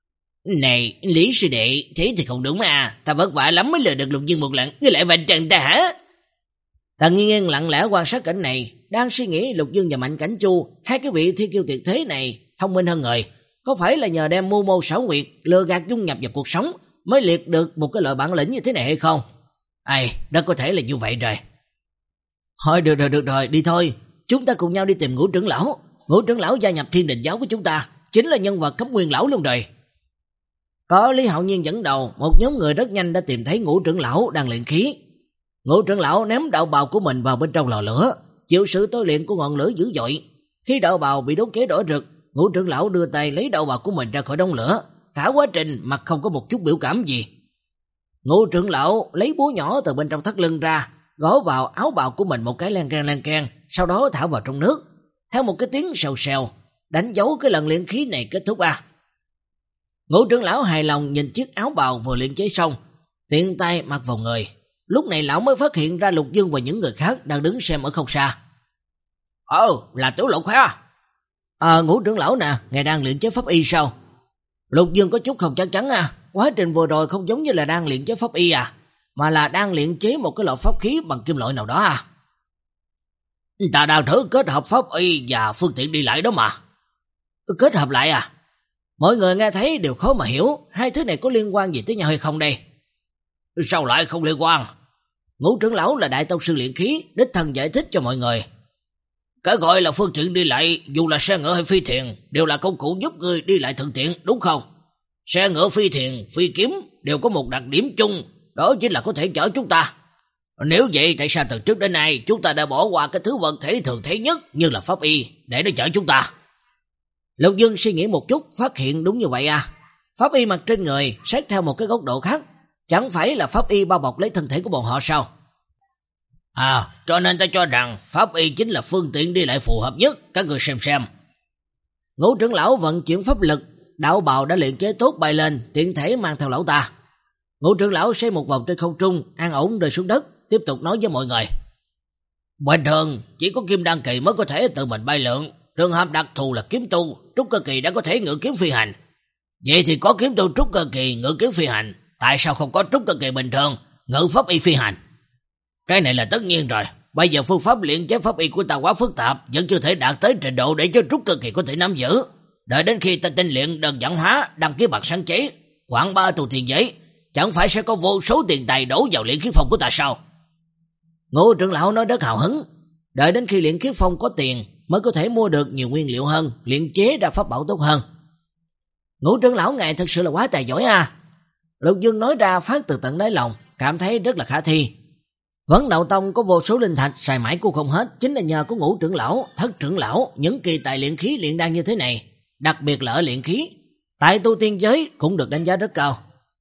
[SPEAKER 1] Này, Lý sư đệ, thế thì không đúng à, ta vất vả lắm mới lừa được Lục Dương một lần, ngươi lại vạch trần ta hả? Tần Nghiên Nghiên lặng lẽ quan sát cảnh này, đang suy nghĩ Lục Dương và Mạnh Cảnh Chu, hai cái vị thiên kiêu tuyệt thế này thông minh hơn người, có phải là nhờ đem mưu mô xảo quyệt lừa gạt dung nhập vào cuộc sống mới liệt được một cái loại bản lĩnh như thế này hay không? Ai, đó có thể là như vậy rồi. Thôi được rồi, được rồi, đi thôi, chúng ta cùng nhau đi tìm Ngũ trưởng lão. Ngũ trưởng lão gia nhập Thiên Đình giáo của chúng ta, chính là nhân vật cấp nguyên lão luôn rồi. Có Lý Hạo Nhiên dẫn đầu, một nhóm người rất nhanh đã tìm thấy Ngũ trưởng lão đang luyện khí. Ngũ trưởng lão ném đạo bào của mình vào bên trong lò lửa, chịu sự tôi luyện của ngọn lửa dữ dội. Khi đạo bào bị đốt cháy đỏ rực, Ngũ trưởng lão đưa tay lấy đạo bào của mình ra khỏi đống lửa, cả quá trình mặt không có một chút biểu cảm gì. Ngũ trưởng lão lấy búa nhỏ từ bên trong thắt lưng ra, gõ vào áo bào của mình một cái len keng len keng, sau đó thả vào trong nước. Theo một cái tiếng xèo xèo, đánh dấu cái lần luyện khí này kết thúc à. Ngũ trưởng lão hài lòng nhìn chiếc áo bào vừa luyện chế xong, tiện tay mặc vào người. Lúc này lão mới phát hiện ra Lục Dương và những người khác đang đứng xem ở không xa. Ồ, là Tiểu Lục hả? À, Ngũ trưởng lão nè, ngài đang luyện chế pháp y sao? Lục Dương có chút không chắc chắn à, quá trình vừa rồi không giống như là đang luyện chế pháp y à, mà là đang luyện chế một cái loại pháp khí bằng kim loại nào đó à. Ta đang thử kết hợp pháp y và phương tiện đi lại đó mà. Kết hợp lại à? Mọi người nghe thấy đều khó mà hiểu, hai thứ này có liên quan gì tới nhau hay không đây? Sao lại không liên quan? Ngũ trưởng lão là đại tông sư luyện khí, đích thân giải thích cho mọi người. Cái gọi là phương tiện đi lại, dù là xe ngựa hay phi thuyền, đều là công cụ giúp người đi lại thuận tiện, đúng không? Xe ngựa, phi thuyền, phi kiếm đều có một đặc điểm chung, đó chính là có thể chở chúng ta. Nếu vậy, tại sao từ trước đến nay chúng ta đã bỏ qua cái thứ vật thể thường thấy nhất như là pháp y để nó chở chúng ta? Lục Dương suy nghĩ một chút, phát hiện đúng như vậy à. Pháp y mặc trên người, xét theo một cái góc độ khác, chẳng phải là pháp y bao bọc lấy thân thể của bọn họ sao? À, cho nên ta cho rằng pháp y chính là phương tiện đi lại phù hợp nhất, các người xem xem. Ngũ trưởng lão vận chuyển pháp lực, đạo bào đã luyện chế tốt bay lên, tiện thể mang theo lão ta. Ngũ trưởng lão xoay một vòng trên không trung, an ổn rơi xuống đất, tiếp tục nói với mọi người. Bình thường, chỉ có kim đan kỳ mới có thể tự mình bay lượn, trường hợp đặc thù là kiếm tu, trúc cơ kỳ đã có thể ngự kiếm phi hành. Vậy thì có kiếm tu trúc cơ kỳ ngự kiếm phi hành, tại sao không có trúc cơ kỳ bình thường ngự pháp y phi hành? Cái này là tất nhiên rồi, bây giờ phương pháp luyện chế pháp y của ta quá phức tạp, vẫn chưa thể đạt tới trình độ để cho trúc cơ kỳ có thể nắm giữ. Đợi đến khi ta tinh luyện đơn giản hóa, đăng ký bằng sáng chế, quảng ba tù tiền giấy, chẳng phải sẽ có vô số tiền tài đổ vào luyện khí phong của ta sao? Ngũ trưởng lão nói rất hào hứng, đợi đến khi luyện khí phong có tiền mới có thể mua được nhiều nguyên liệu hơn, luyện chế ra pháp bảo tốt hơn. Ngũ trưởng lão ngài thật sự là quá tài giỏi à. Lục Dương nói ra phát từ tận đáy lòng, cảm thấy rất là khả thi. Vấn Đạo Tông có vô số linh thạch xài mãi cũng không hết, chính là nhờ có Ngũ trưởng lão, Thất trưởng lão những kỳ tài luyện khí luyện đan như thế này, đặc biệt là ở luyện khí, tại tu tiên giới cũng được đánh giá rất cao.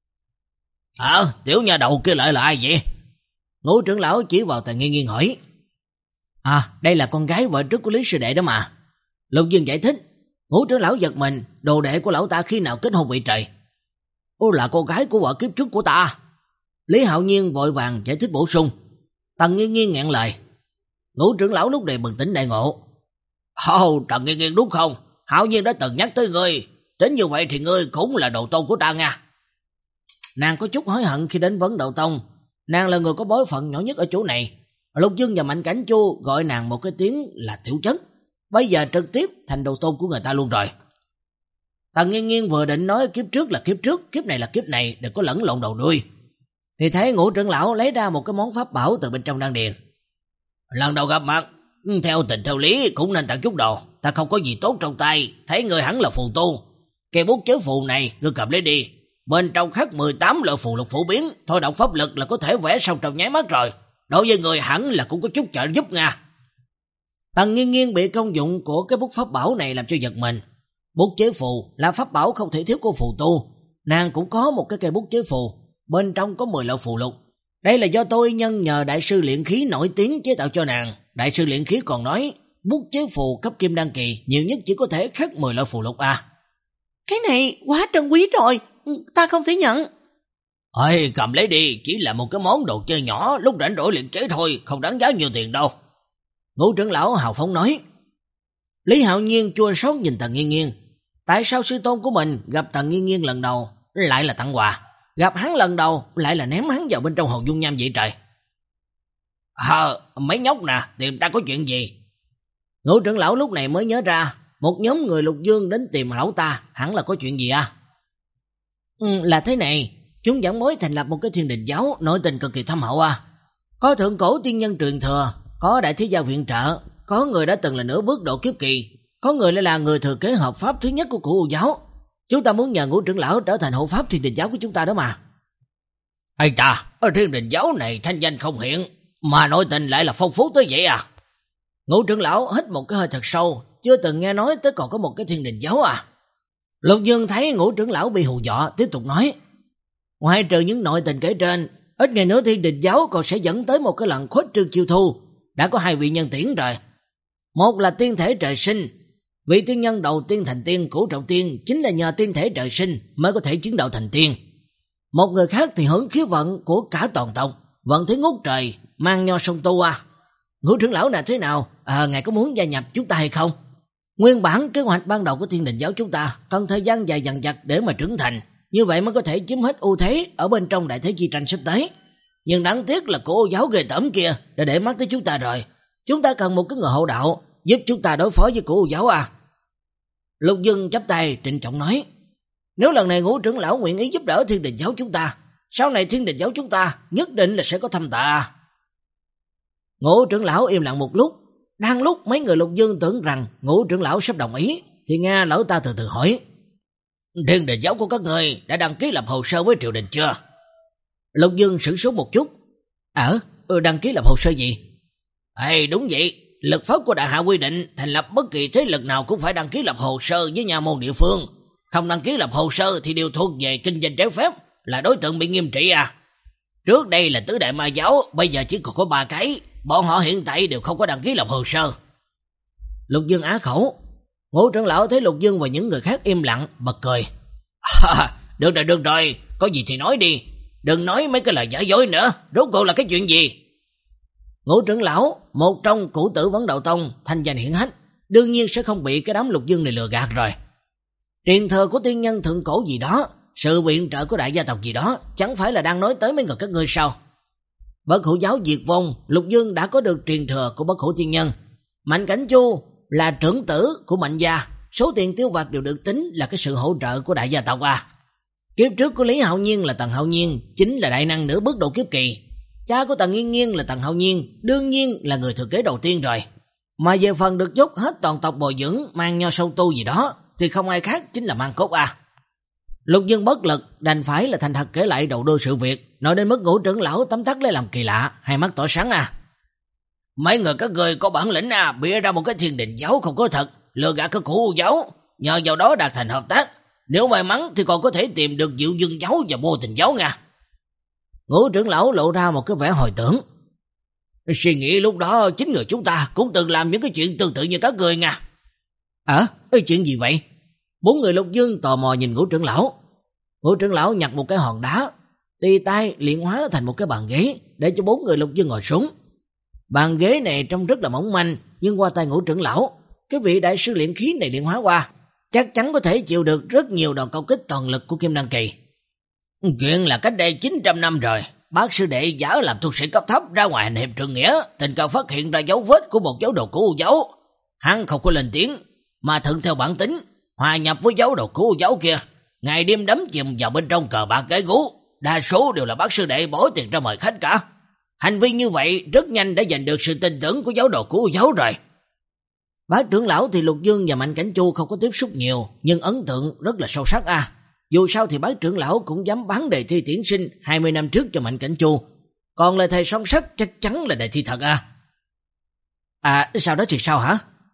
[SPEAKER 1] Ờ, à, tiểu nhà đầu kia lại là ai vậy? Ngũ trưởng lão chỉ vào Tần Nghiên Nghiên hỏi. À, đây là con gái vợ trước của Lý sư đệ đó mà. Lục Dương giải thích. Ngũ trưởng lão giật mình, đồ đệ của lão ta khi nào kết hôn vậy trời? Ô, là cô gái của vợ kiếp trước của ta. Lý Hạo Nhiên vội vàng giải thích bổ sung. Tần Nghiên Nghiên nghẹn lời. Ngũ trưởng lão lúc này bừng tỉnh đại ngộ. Ồ, oh, Tần Nghiên Nghiên đúng không? Hạo Nhiên đã từng nhắc tới ngươi, tính như vậy thì ngươi cũng là đồ tôn của ta nha. Nàng có chút hối hận khi đến Vấn Đạo Tông. Nàng là người có bối phận nhỏ nhất ở chỗ này. Lục Dương và Mạnh Cảnh Chu gọi nàng một cái tiếng là tiểu chất, bây giờ trực tiếp thành đồ tôn của người ta luôn rồi. Tần Nghiên Nghiên vừa định nói kiếp trước là kiếp trước, kiếp này là kiếp này, đừng có lẫn lộn đầu đuôi. Thì thấy Ngũ trưởng lão lấy ra một cái món pháp bảo từ bên trong đan điền. Lần đầu gặp mặt, theo tình theo lý cũng nên tặng chút đồ. Ta không có gì tốt trong tay, thấy người hẳn là phù tu. Cây bút chế phù này, ngươi cầm lấy đi. Bên trong khắc mười tám loại phù lục phổ biến, thôi động pháp lực là có thể vẽ xong trong nháy mắt rồi. Đối với người hẳn là cũng có chút trợ giúp nha. Tần Nghiên Nghiên bị công dụng của cái bút pháp bảo này làm cho giật mình. Bút chế phù là pháp bảo không thể thiếu của phù tu. Nàng cũng có một cái cây bút chế phù, bên trong có mười loại phù lục. Đây là do tôi nhân nhờ đại sư luyện khí nổi tiếng chế tạo cho nàng. Đại sư luyện khí còn nói, bút chế phù cấp kim đan kỳ nhiều nhất chỉ có thể khắc mười loại phù lục à.
[SPEAKER 2] Cái này quá trân quý rồi, ta không thể nhận.
[SPEAKER 1] Ôi, cầm lấy đi, chỉ là một cái món đồ chơi nhỏ, lúc rảnh rỗi luyện chế thôi, không đáng giá nhiều tiền đâu. Ngũ trưởng lão hào phóng nói. Lý Hạo Nhiên chua xót nhìn Tần Nghiên Nghiên. Tại sao sư tôn của mình gặp Tần Nghiên Nghiên lần đầu lại là tặng quà, gặp hắn lần đầu lại là ném hắn vào bên trong hồ dung nham vậy trời? Hờ, mấy nhóc nè, tìm ta có chuyện gì? Ngũ trưởng lão lúc này mới nhớ ra, một nhóm người Lục Dương đến tìm lão ta, hẳn là có chuyện gì à? Ừ, là thế này, chúng dẫn mối thành lập một cái thiên đình giáo, nội tình cực kỳ thâm hậu à. Có thượng cổ tiên nhân truyền thừa, có đại thế gia viện trợ, có người đã từng là nửa bước độ kiếp kỳ, có người lại là người thừa kế hợp pháp thứ nhất của Cửu U giáo. Chúng ta muốn nhờ Ngũ trưởng lão trở thành hộ pháp thiên đình giáo của chúng ta đó mà. Ây ta, ở thiên đình giáo này thanh danh không hiện, mà nội tình lại là phong phú tới vậy à? Ngũ trưởng lão hít một cái hơi thật sâu, chưa từng nghe nói tới còn có một cái thiên đình giáo à? Lục Dương thấy Ngũ trưởng lão bị hù dọa, tiếp tục nói. Ngoài trừ những nội tình kể trên, ít ngày nữa thiên đình giáo còn sẽ dẫn tới một cái lần khuếch trương chiêu thu. Đã có hai vị nhân tiễn rồi. Một là tiên thể trời sinh. Vị tiên nhân đầu tiên thành tiên, Cửu Trọng Tiên, chính là nhờ tiên thể trời sinh mới có thể chứng đạo thành tiên. Một người khác thì hưởng khí vận của cả toàn tộc, vận thế ngút trời, mang nho sông tu à. Ngũ trưởng lão là thế nào? À, ngài có muốn gia nhập chúng ta hay không? Nguyên bản kế hoạch ban đầu của thiên đình giáo chúng ta cần thời gian dài dằng dặc để mà trưởng thành, như vậy mới có thể chiếm hết ưu thế ở bên trong đại thế chi tranh sắp tới. Nhưng đáng tiếc là Cửu giáo ghê tởm kia đã để mắt tới chúng ta rồi. Chúng ta cần một cái người hộ đạo giúp chúng ta đối phó với Cửu giáo à. Lục Dương chắp tay trịnh trọng nói. Nếu lần này Ngũ trưởng lão nguyện ý giúp đỡ thiên đình giáo chúng ta, sau này thiên đình giáo chúng ta nhất định là sẽ có thâm tạ. Ngũ trưởng lão im lặng một lúc. Đang lúc mấy người Lục Dương tưởng rằng Ngũ trưởng lão sắp đồng ý, thì nghe lão ta từ từ hỏi. Thiên đình giáo của các người đã đăng ký lập hồ sơ với triều đình chưa? Lục Dương sửng sốt một chút. Ờ, ừ, đăng ký lập hồ sơ gì? Ê, đúng vậy. Luật pháp của đại hạ quy định thành lập bất kỳ thế lực nào cũng phải đăng ký lập hồ sơ với nhà môn địa phương. Không đăng ký lập hồ sơ thì đều thuộc về kinh doanh trái phép, là đối tượng bị nghiêm trị à. Trước đây là tứ đại ma giáo, bây giờ chỉ còn có ba cái. Bọn họ hiện tại đều không có đăng ký lập hồ sơ. Lục Dương á khẩu. Ngũ trưởng lão thấy Lục Dương và những người khác im lặng, bật cười. À, được rồi, được rồi, có gì thì nói đi. Đừng nói mấy cái lời giả dối nữa, rốt cuộc là cái chuyện gì? Ngũ trưởng lão, một trong cửu tử Vấn Đạo Tông, thanh danh hiển hách, đương nhiên sẽ không bị cái đám Lục Dương này lừa gạt rồi. Truyền thừa của tiên nhân thượng cổ gì đó, sự viện trợ của đại gia tộc gì đó, chẳng phải là đang nói tới mấy người các ngươi sao? Bất Hủ giáo diệt vong, Lục Dương đã có được truyền thừa của Bất Hủ tiên nhân. Mạnh Cảnh Chu là trưởng tử của Mạnh gia, số tiền tiêu vặt đều được tính là cái sự hỗ trợ của đại gia tộc à. Kiếp trước của Lý Hạo Nhiên là Tần Hạo Nhiên, chính là đại năng nửa bước độ kiếp kỳ. Cha của Tần Nghiên Nghiên là Tần Hạo Nhiên, đương nhiên là người thừa kế đầu tiên rồi. Mà về phần được dốc hết toàn tộc bồi dưỡng mang nho sâu tu gì đó thì không ai khác chính là Mang Cốt à. Lục Dương bất lực đành phải là thành thật kể lại đầu đuôi sự việc, nói đến mức Ngũ trưởng lão tấm tắc lấy làm kỳ lạ, hai mắt tỏa sáng à. Mấy người các ngươi có bản lĩnh à, bịa ra một cái thiên đình giáo không có thật, lừa gạt cái Cửu giáo, nhờ vào đó đạt thành hợp tác. Nếu may mắn thì còn có thể tìm được Diệu Dương giáo và Vô Tình giáo nha. Ngũ trưởng lão lộ ra một cái vẻ hồi tưởng. Suy nghĩ lúc đó chính người chúng ta cũng từng làm những cái chuyện tương tự như các người nha. Ờ, à, chuyện gì vậy? Bốn người Lục Dương tò mò nhìn Ngũ trưởng lão. Ngũ trưởng lão nhặt một cái hòn đá, tì tay luyện hóa thành một cái bàn ghế để cho bốn người Lục Dương ngồi xuống. Bàn ghế này trông rất là mỏng manh, nhưng qua tay Ngũ trưởng lão, cái vị đại sư luyện khí này luyện hóa qua, chắc chắn có thể chịu được rất nhiều đòn công kích toàn lực của Kim Đan kỳ. Chuyện là cách đây chín trăm năm rồi, bác sư đệ giả làm tu sĩ cấp thấp ra ngoài hành hiệp trượng nghĩa, tình cờ phát hiện ra dấu vết của một giáo đồ của U giáo. Hắn không có lên tiếng, mà thuận theo bản tính, hòa nhập với giáo đồ của U giáo kia, ngày đêm đắm chìm vào bên trong cờ bạc gái gú, đa số đều là bác sư đệ bỏ tiền ra mời khách cả. Hành vi như vậy rất nhanh đã giành được sự tin tưởng của giáo đồ của U giáo rồi. Bác trưởng lão thì Lục Dương và Mạnh Cảnh Chu không có tiếp xúc nhiều, nhưng ấn tượng rất là sâu sắc à. Dù sao thì bác trưởng lão cũng dám bán đề thi tiễn sinh hai mươi năm trước cho Mạnh Cảnh Chu, còn lời thầy song sắt chắc chắn là đề thi thật à. À, sau đó thì sao hả?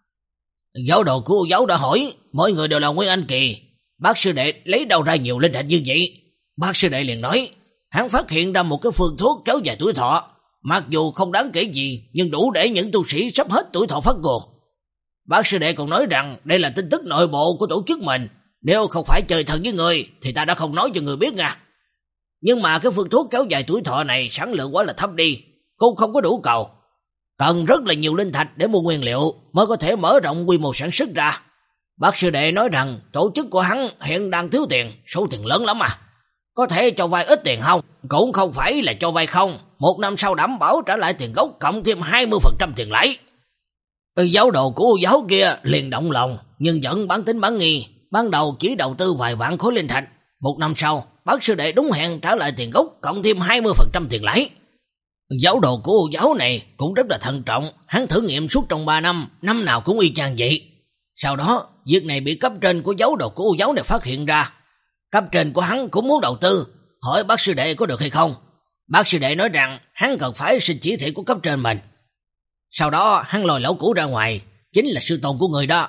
[SPEAKER 1] Giáo đồ của U giáo đã hỏi, mọi người đều là Nguyên Anh kỳ, bác sư đệ lấy đâu ra nhiều linh hạch như vậy? Bác sư đệ liền nói, hắn phát hiện ra một cái phương thuốc kéo dài tuổi thọ, mặc dù không đáng kể gì, nhưng đủ để những tu sĩ sắp hết tuổi thọ phát cuồng. Bác sư đệ còn nói rằng đây là tin tức nội bộ của tổ chức mình, nếu không phải trời thần với người thì ta đã không nói cho người biết nha. Nhưng mà cái phương thuốc kéo dài tuổi thọ này sản lượng quá là thấp đi, cũng không có đủ cầu, cần rất là nhiều linh thạch để mua nguyên liệu mới có thể mở rộng quy mô sản xuất ra. Bác sư đệ nói rằng tổ chức của hắn hiện đang thiếu tiền, số tiền lớn lắm à. Có thể cho vay ít tiền không? Cũng không phải là cho vay không, một năm sau đảm bảo trả lại tiền gốc cộng thêm hai mươi phần trăm tiền lãi. Giáo đồ của U giáo kia liền động lòng, nhưng vẫn bán tính bán nghi. Ban đầu chỉ đầu tư vài vạn khối linh thạch, một năm sau bác sư đệ đúng hẹn trả lại tiền gốc cộng thêm hai mươi phần trăm tiền lãi. Giáo đồ của U giáo này cũng rất là thận trọng, hắn thử nghiệm suốt trong ba năm, năm nào cũng y chang vậy. Sau đó việc này bị cấp trên của giáo đồ của U giáo này phát hiện ra. Cấp trên của hắn cũng muốn đầu tư, hỏi bác sư đệ có được hay không. Bác sư đệ nói rằng hắn cần phải xin chỉ thị của cấp trên mình. Sau đó hắn lôi lão cũ ra ngoài, chính là sư tôn của người đó.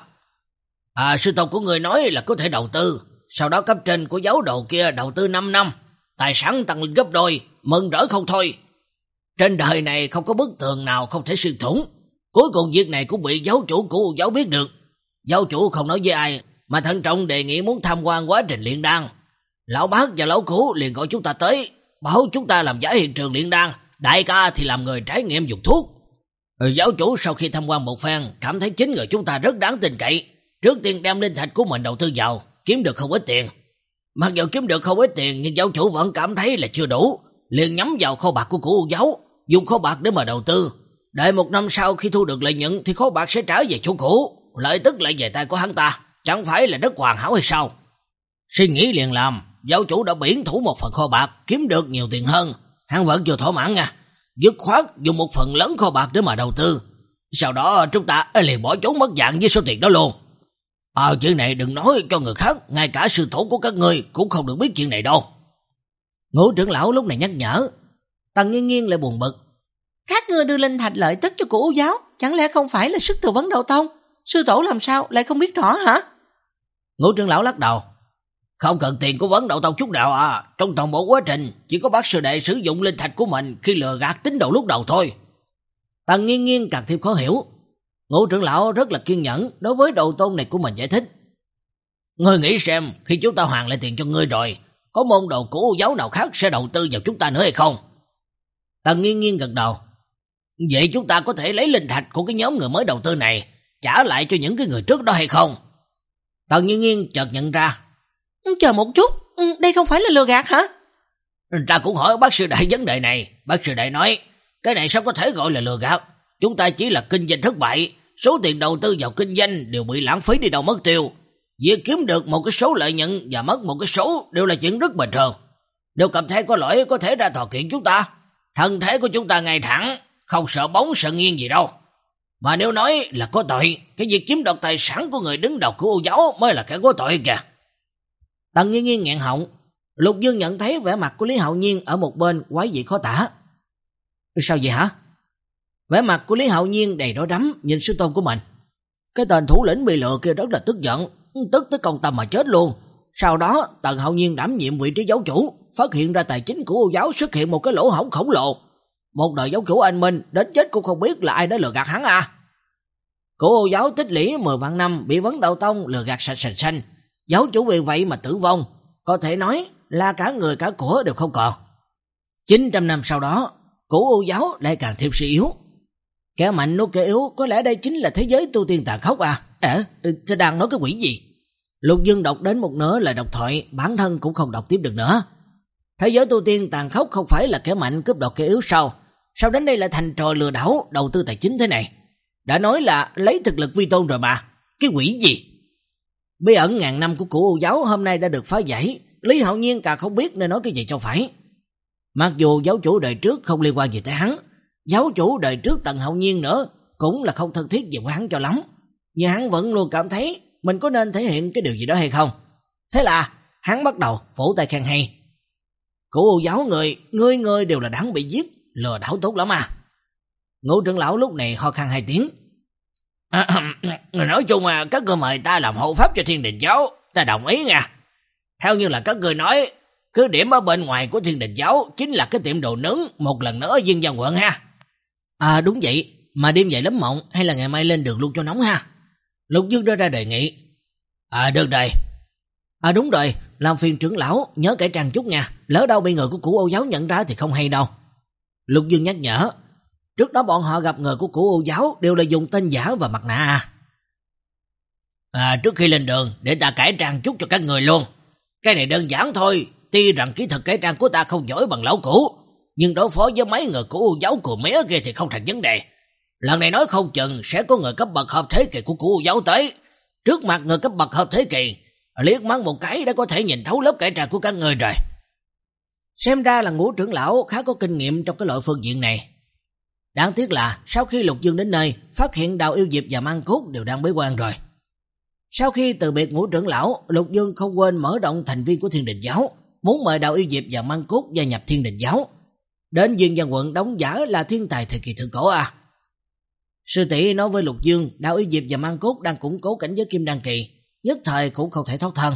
[SPEAKER 1] À, sư tôn của người nói là có thể đầu tư. Sau đó cấp trên của giáo đồ kia đầu tư năm năm, tài sản tăng lên gấp đôi, mừng rỡ không thôi. Trên đời này không có bức tường nào không thể xuyên thủng. Cuối cùng việc này cũng bị giáo chủ của U giáo biết được. Giáo chủ không nói với ai, mà thận trọng đề nghị muốn tham quan quá trình luyện đan. Lão bác và lão cũ liền gọi chúng ta tới, bảo chúng ta làm giả hiện trường luyện đan, đại ca thì làm người trải nghiệm dùng thuốc. Giáo chủ sau khi tham quan một phen cảm thấy chính người chúng ta rất đáng tin cậy, trước tiên đem linh thạch của mình đầu tư vào, kiếm được không ít tiền. Mặc dù kiếm được không ít tiền nhưng giáo chủ vẫn cảm thấy là chưa đủ, liền nhắm vào kho bạc của U giáo, dùng kho bạc để mà đầu tư. Đợi một năm sau khi thu được lợi nhuận thì kho bạc sẽ trả về chỗ cũ, lợi tức lại về tay của hắn ta, chẳng phải là rất hoàn hảo hay sao? Suy nghĩ liền làm, giáo chủ đã biển thủ một phần kho bạc, kiếm được nhiều tiền hơn, hắn vẫn chưa thỏa mãn nha, dứt khoát dùng một phần lớn kho bạc để mà đầu tư. Sau đó chúng ta liền bỏ trốn mất dạng với số tiền đó luôn. Ờ, à, chuyện này đừng nói cho người khác, ngay cả sư tổ của các ngươi cũng không được biết chuyện này đâu. Ngũ trưởng lão lúc này nhắc nhở. Tần Nghiên Nghiên lại buồn bực.
[SPEAKER 2] Các ngươi đưa linh thạch lợi tức cho của U giáo, chẳng lẽ không phải là sức thừa vấn đầu tông? Sư tổ làm sao lại không biết rõ hả?
[SPEAKER 1] Ngũ trưởng lão lắc đầu. Không cần tiền của vấn đậu tông chút nào à, trong toàn bộ quá trình chỉ có bác sư đệ sử dụng linh thạch của mình khi lừa gạt tín đồ lúc đầu thôi. Tần Nghiên Nghiên càng thêm khó hiểu. Ngũ trưởng lão rất là kiên nhẫn đối với đầu tôn này của mình giải thích. Ngươi nghĩ xem, khi chúng ta hoàn lại tiền cho ngươi rồi, có môn đồ của U giáo nào khác sẽ đầu tư vào chúng ta nữa hay không? Tần Nghiên Nghiên gật đầu. Vậy chúng ta có thể lấy linh thạch của cái nhóm người mới đầu tư này trả lại cho những cái người trước đó hay không? Tần Nghiên Nghiên chợt nhận ra.
[SPEAKER 2] Chờ một chút, đây không phải là lừa gạt hả?
[SPEAKER 1] Ta cũng hỏi bác sư đại vấn đề này. Bác sư đại nói, cái này sao có thể gọi là lừa gạt? Chúng ta chỉ là kinh doanh thất bại, số tiền đầu tư vào kinh doanh đều bị lãng phí đi đâu mất tiêu. Việc kiếm được một cái số lợi nhuận và mất một cái số đều là chuyện rất bình thường. Nếu cầm thế có lỗi có thể ra tòa kiện chúng ta. Thân thể của chúng ta ngay thẳng, không sợ bóng sợ nghiêng gì đâu. Mà nếu nói là có tội, cái việc chiếm đoạt tài sản của người đứng đầu của U giáo mới là kẻ có tội kìa.
[SPEAKER 2] Tần Nghiên Nghiên nghẹn họng. Lục Dương nhận thấy vẻ mặt của Lý Hạo Nhiên ở một bên quái dị khó tả.
[SPEAKER 1] Sao vậy hả?
[SPEAKER 2] Vẻ mặt của Lý Hạo Nhiên đầy rối rắm nhìn sư tôn của mình. Cái tên thủ lĩnh bị lừa kia rất là tức giận, tức tới công tâm mà chết luôn. Sau đó Tần Hạo Nhiên đảm nhiệm vị trí giáo chủ, phát hiện ra tài chính của U giáo xuất hiện một cái lỗ hổng khổng lồ. Một đời giáo chủ anh minh đến chết cũng không biết là ai đã lừa gạt hắn à. Của U giáo tích lũy mười vạn năm bị vấn đạo tông lừa gạt sạch sành xanh, giáo chủ vì vậy mà tử vong, có thể nói là cả người cả của đều không còn. Chín trăm năm sau đó, của U giáo lại càng thêm suy yếu. Kẻ mạnh nuốt kẻ yếu, có lẽ đây chính là thế giới tu tiên tàn khốc à? Ờ, à, đang nói cái quỷ gì? Lục Dương đọc đến một nửa lời độc thoại, bản thân cũng không đọc tiếp được nữa.
[SPEAKER 1] Thế giới tu tiên tàn khốc không phải là kẻ mạnh cướp đoạt kẻ yếu sao? Sao đến đây lại thành trò lừa đảo đầu tư tài chính thế này? Đã nói là lấy thực lực vi tôn rồi mà. Cái quỷ gì? Bí ẩn ngàn năm của Cửu U giáo hôm nay đã được phá giải. Lý Hạo Nhiên càng không biết nên nói cái gì cho phải. Mặc dù giáo chủ đời trước không liên quan gì tới hắn, giáo chủ đời trước Tần Hạo Nhiên nữa cũng là không thân thiết gì với hắn cho lắm, nhưng hắn vẫn luôn cảm thấy mình có nên thể hiện cái điều gì đó hay không. Thế là hắn bắt đầu vỗ tay khen hay. Cửu U giáo người, người người đều là đáng bị giết, lừa đảo tốt lắm à. Ngũ trưởng lão lúc này ho khan hai tiếng. À, nói chung là các người mời ta làm hộ pháp cho Thiên Đình giáo, ta đồng ý nha. Theo như là các người nói, cứ điểm ở bên ngoài của Thiên Đình giáo chính là cái tiệm đồ nướng một lần nữa ở Dương Văn quận ha. À đúng vậy, mà đêm vậy lắm mộng hay là ngày mai lên đường luôn cho nóng ha. Lục Dương đưa ra đề nghị. À được rồi. À đúng rồi, làm phiền trưởng lão nhớ cải trang chút nha, lỡ đâu bị người của Cửu U giáo nhận ra thì không hay đâu. Lục Dương nhắc nhở. Trước đó bọn họ gặp người của Cửu U giáo đều là dùng tên giả và mặt nạ à. À trước khi lên đường để ta cải trang chút cho các người luôn. Cái này đơn giản thôi, tuy rằng kỹ thuật cải trang của ta không giỏi bằng lão cũ, nhưng đối phó với mấy người Cửu U giáo cùa mía kia thì không thành vấn đề. Lần này nói không chừng sẽ có người cấp bậc hợp thế kỳ của Cửu U giáo tới. Trước mặt người cấp bậc hợp thế kỳ, liếc mắt một cái đã có thể nhìn thấu lớp cải trang của các người rồi. Xem ra là Ngũ trưởng lão khá có kinh nghiệm trong cái loại phương diện này. Đáng tiếc là sau khi Lục Dương đến nơi, phát hiện Đào Yêu Diệp và Mang Cốt đều đang bế quan rồi. Sau khi từ biệt Ngũ trưởng lão, Lục Dương không quên mở rộng thành viên của Thiên Đình giáo, muốn mời Đào Yêu Diệp và Mang Cốt gia nhập Thiên Đình giáo. Đến Dương Văn quận đóng giả là thiên tài thời kỳ thượng cổ à. Sư tỷ nói với Lục Dương, Đào Yêu Diệp và Mang Cốt đang củng cố cảnh giới kim đan kỳ, nhất thời cũng không thể thoát thân.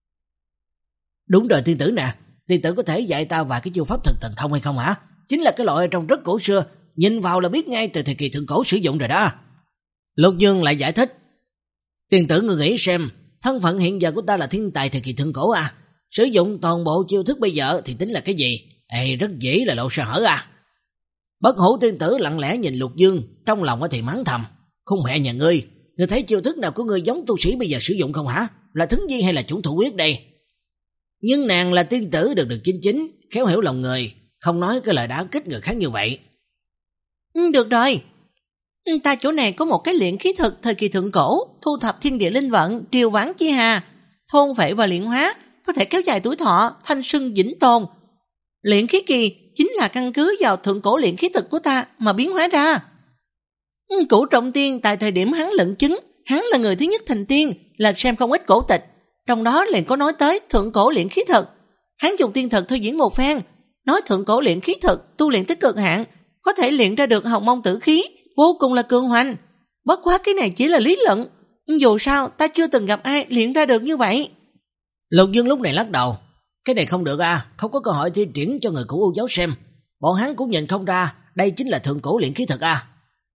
[SPEAKER 1] Đúng rồi tiên tử nè, tiên tử có thể dạy ta vài cái chiêu pháp thực thần thông hay không hả? Chính là cái loại trong rất cổ xưa, nhìn vào là biết ngay từ thời kỳ thượng cổ sử dụng rồi đó. Lục Dương lại giải thích. Tiên tử ngươi nghĩ xem, thân phận hiện giờ của ta là thiên tài thời kỳ thượng cổ à, sử dụng toàn bộ chiêu thức bây giờ thì tính là cái gì? Ê, rất dễ là lộ sơ hở à. Bất Hủ tiên tử lặng lẽ nhìn Lục Dương, trong lòng thì mắng thầm. Không mẹ nhà ngươi, ngươi thấy chiêu thức nào của ngươi giống tu sĩ bây giờ sử dụng không hả? Là Thứng Di hay là Chuẩn Thủ Quyết đây? Nhưng nàng là tiên tử được được chính chính, khéo hiểu lòng người, không nói cái lời đả kích người khác như vậy.
[SPEAKER 2] Ừ, được rồi. Ta chỗ này có một cái luyện khí thực thời kỳ thượng cổ, thu thập thiên địa linh vận, điều ván chi hà, thôn phệ và luyện hóa, có thể kéo dài tuổi thọ, thanh xuân vĩnh tồn. Luyện khí kỳ chính là căn cứ vào thượng cổ luyện khí thực của ta mà biến hóa ra. Cửu Trọng Tiên tại thời điểm hắn lận chứng, hắn là người thứ nhất thành tiên, lật xem không ít cổ tịch, trong đó liền có nói tới thượng cổ luyện khí thực. Hắn dùng tiên thực thôi diễn một phen, nói thượng cổ luyện khí thực tu luyện tới cực hạn, có thể luyện ra được hồng mông tử khí, vô cùng là cường hoành. Bất quá cái này chỉ là lý luận, dù sao ta chưa từng gặp ai luyện ra được như vậy.
[SPEAKER 1] Lục Dương lúc này lắc đầu. Cái này không được à, không có cơ hội thi triển cho người Cửu U giáo xem. Bọn hắn cũng nhìn không ra đây chính là thượng cổ luyện khí thực à.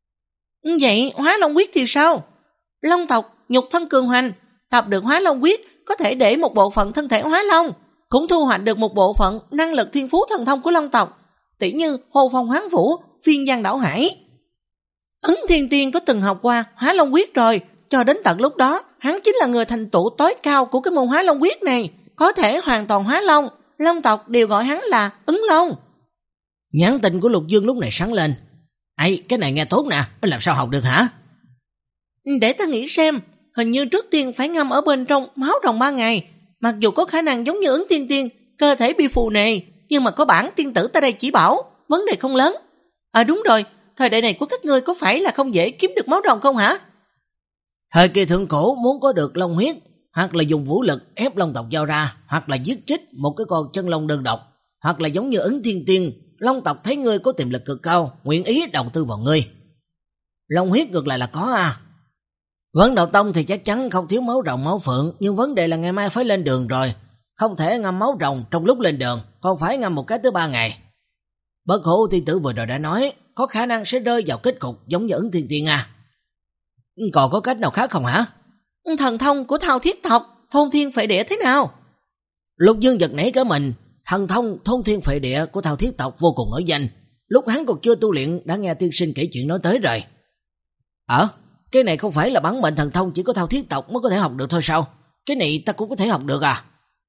[SPEAKER 2] Vậy Hóa Long Quyết thì sao? Long tộc nhục thân cường hoành, tập được Hóa Long Quyết có thể để một bộ phận thân thể hóa long, cũng thu hoạch được một bộ phận năng lực thiên phú thần thông của Long tộc, tỉ như Hồ Phong Hoán Vũ, Phiên Giang Đảo Hải. Ấn Thiên Tiên có từng học qua Hóa Long Quyết rồi, cho đến tận lúc đó hắn chính là người thành tựu tối cao của cái môn Hóa Long Quyết này, có thể hoàn toàn hóa long, Long tộc đều gọi hắn là Ứng Long.
[SPEAKER 1] Nhãn tình của Lục Dương lúc này sáng lên. Ây, cái này nghe tốt nè, làm sao học được hả?
[SPEAKER 2] Để ta nghĩ xem, hình như trước tiên phải ngâm ở bên trong máu rồng ba ngày, mặc dù có khả năng giống như Ứng Thiên Tiên, cơ thể bị phù nề, nhưng mà có bản tiên tử ta đây chỉ bảo, vấn đề không lớn. À đúng rồi, thời đại này của các ngươi có phải là không dễ kiếm được máu rồng không hả?
[SPEAKER 1] Thời kỳ thượng cổ muốn có được long huyết, hoặc là dùng vũ lực ép long tộc giao ra, hoặc là giết chết một cái con chân long đơn độc, hoặc là giống như Ứng Thiên Tiên, long tộc thấy ngươi có tiềm lực cực cao, nguyện ý đầu tư vào ngươi. Long huyết ngược lại là có à. Vấn Đạo Tông thì chắc chắn không thiếu máu rồng máu phượng, nhưng vấn đề là ngày mai phải lên đường rồi, không thể ngâm máu rồng trong lúc lên đường, còn phải ngâm một cái tới ba ngày. Bất Hủ tiên tử vừa rồi đã nói, có khả năng sẽ rơi vào kết cục giống như Ứng Thiên Tiên à. Còn có cách nào khác không hả?
[SPEAKER 2] Thần thông của Thao Thiết tộc, thôn thiên phệ địa thế nào?
[SPEAKER 1] Lục Dương giật nảy cả mình, thần thông thôn thiên phệ địa của Thao Thiết tộc vô cùng nổi danh, lúc hắn còn chưa tu luyện đã nghe tiên sinh kể chuyện nói tới rồi. Ờ, cái này không phải là bản mệnh thần thông chỉ có Thao Thiết tộc mới có thể học được thôi sao? Cái này ta cũng có thể học được à?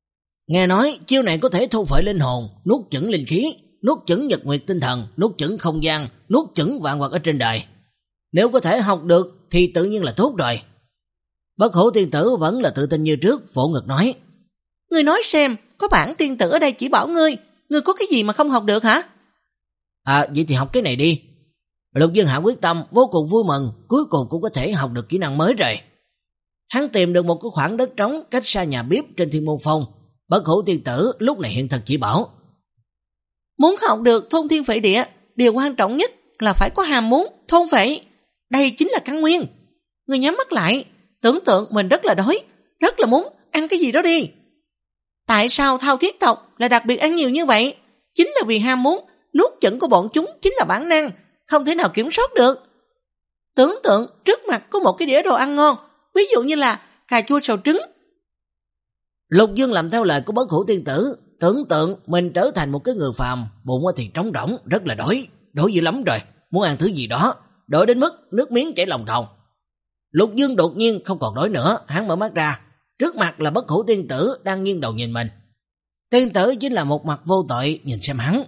[SPEAKER 1] Nghe nói chiêu này có thể thu phệ linh hồn, nuốt chửng linh khí, nuốt chửng nhật nguyệt tinh thần, nuốt chửng không gian, nuốt chửng vạn vật ở trên đời. Nếu có thể học được thì tự nhiên là tốt rồi. Bất Hủ tiên tử vẫn là tự tin như trước, vỗ ngực nói:
[SPEAKER 2] Ngươi nói xem, có bản tiên tử ở đây chỉ bảo ngươi, ngươi có cái gì mà không học được hả?
[SPEAKER 1] À, vậy thì học cái này đi. Lục Dương Hạ quyết tâm, vô cùng vui mừng, cuối cùng cũng có thể học được kỹ năng mới rồi. Hắn tìm được một cái khoảng đất trống cách xa nhà bếp trên Thiên Môn Phong. Bất Hủ tiên tử lúc này hiện thật chỉ bảo:
[SPEAKER 2] Muốn học được thôn thiên phệ địa, điều quan trọng nhất là phải có ham muốn thôn phệ. Đây chính là căn nguyên. Ngươi nhắm mắt lại, tưởng tượng mình rất là đói, rất là muốn ăn cái gì đó đi. Tại sao Thao Thiết tộc lại đặc biệt ăn nhiều như vậy? Chính là vì ham muốn, nuốt chửng của bọn chúng chính là bản năng, không thể nào kiểm soát được. Tưởng tượng trước mặt có một cái đĩa đồ ăn ngon, ví dụ như là cà chua sầu trứng.
[SPEAKER 1] Lục Dương làm theo lời của Bất Hủ tiên tử, tưởng tượng mình trở thành một cái người phàm, bụng thì trống rỗng, rất là đói, đói dữ lắm rồi, muốn ăn thứ gì đó, đói đến mức nước miếng chảy lòng thòng. Lục Dương đột nhiên không còn đói nữa, hắn mở mắt ra, trước mặt là Bất Hủ tiên tử đang nghiêng đầu nhìn mình. Tiên tử chính là một mặt vô tội nhìn xem hắn.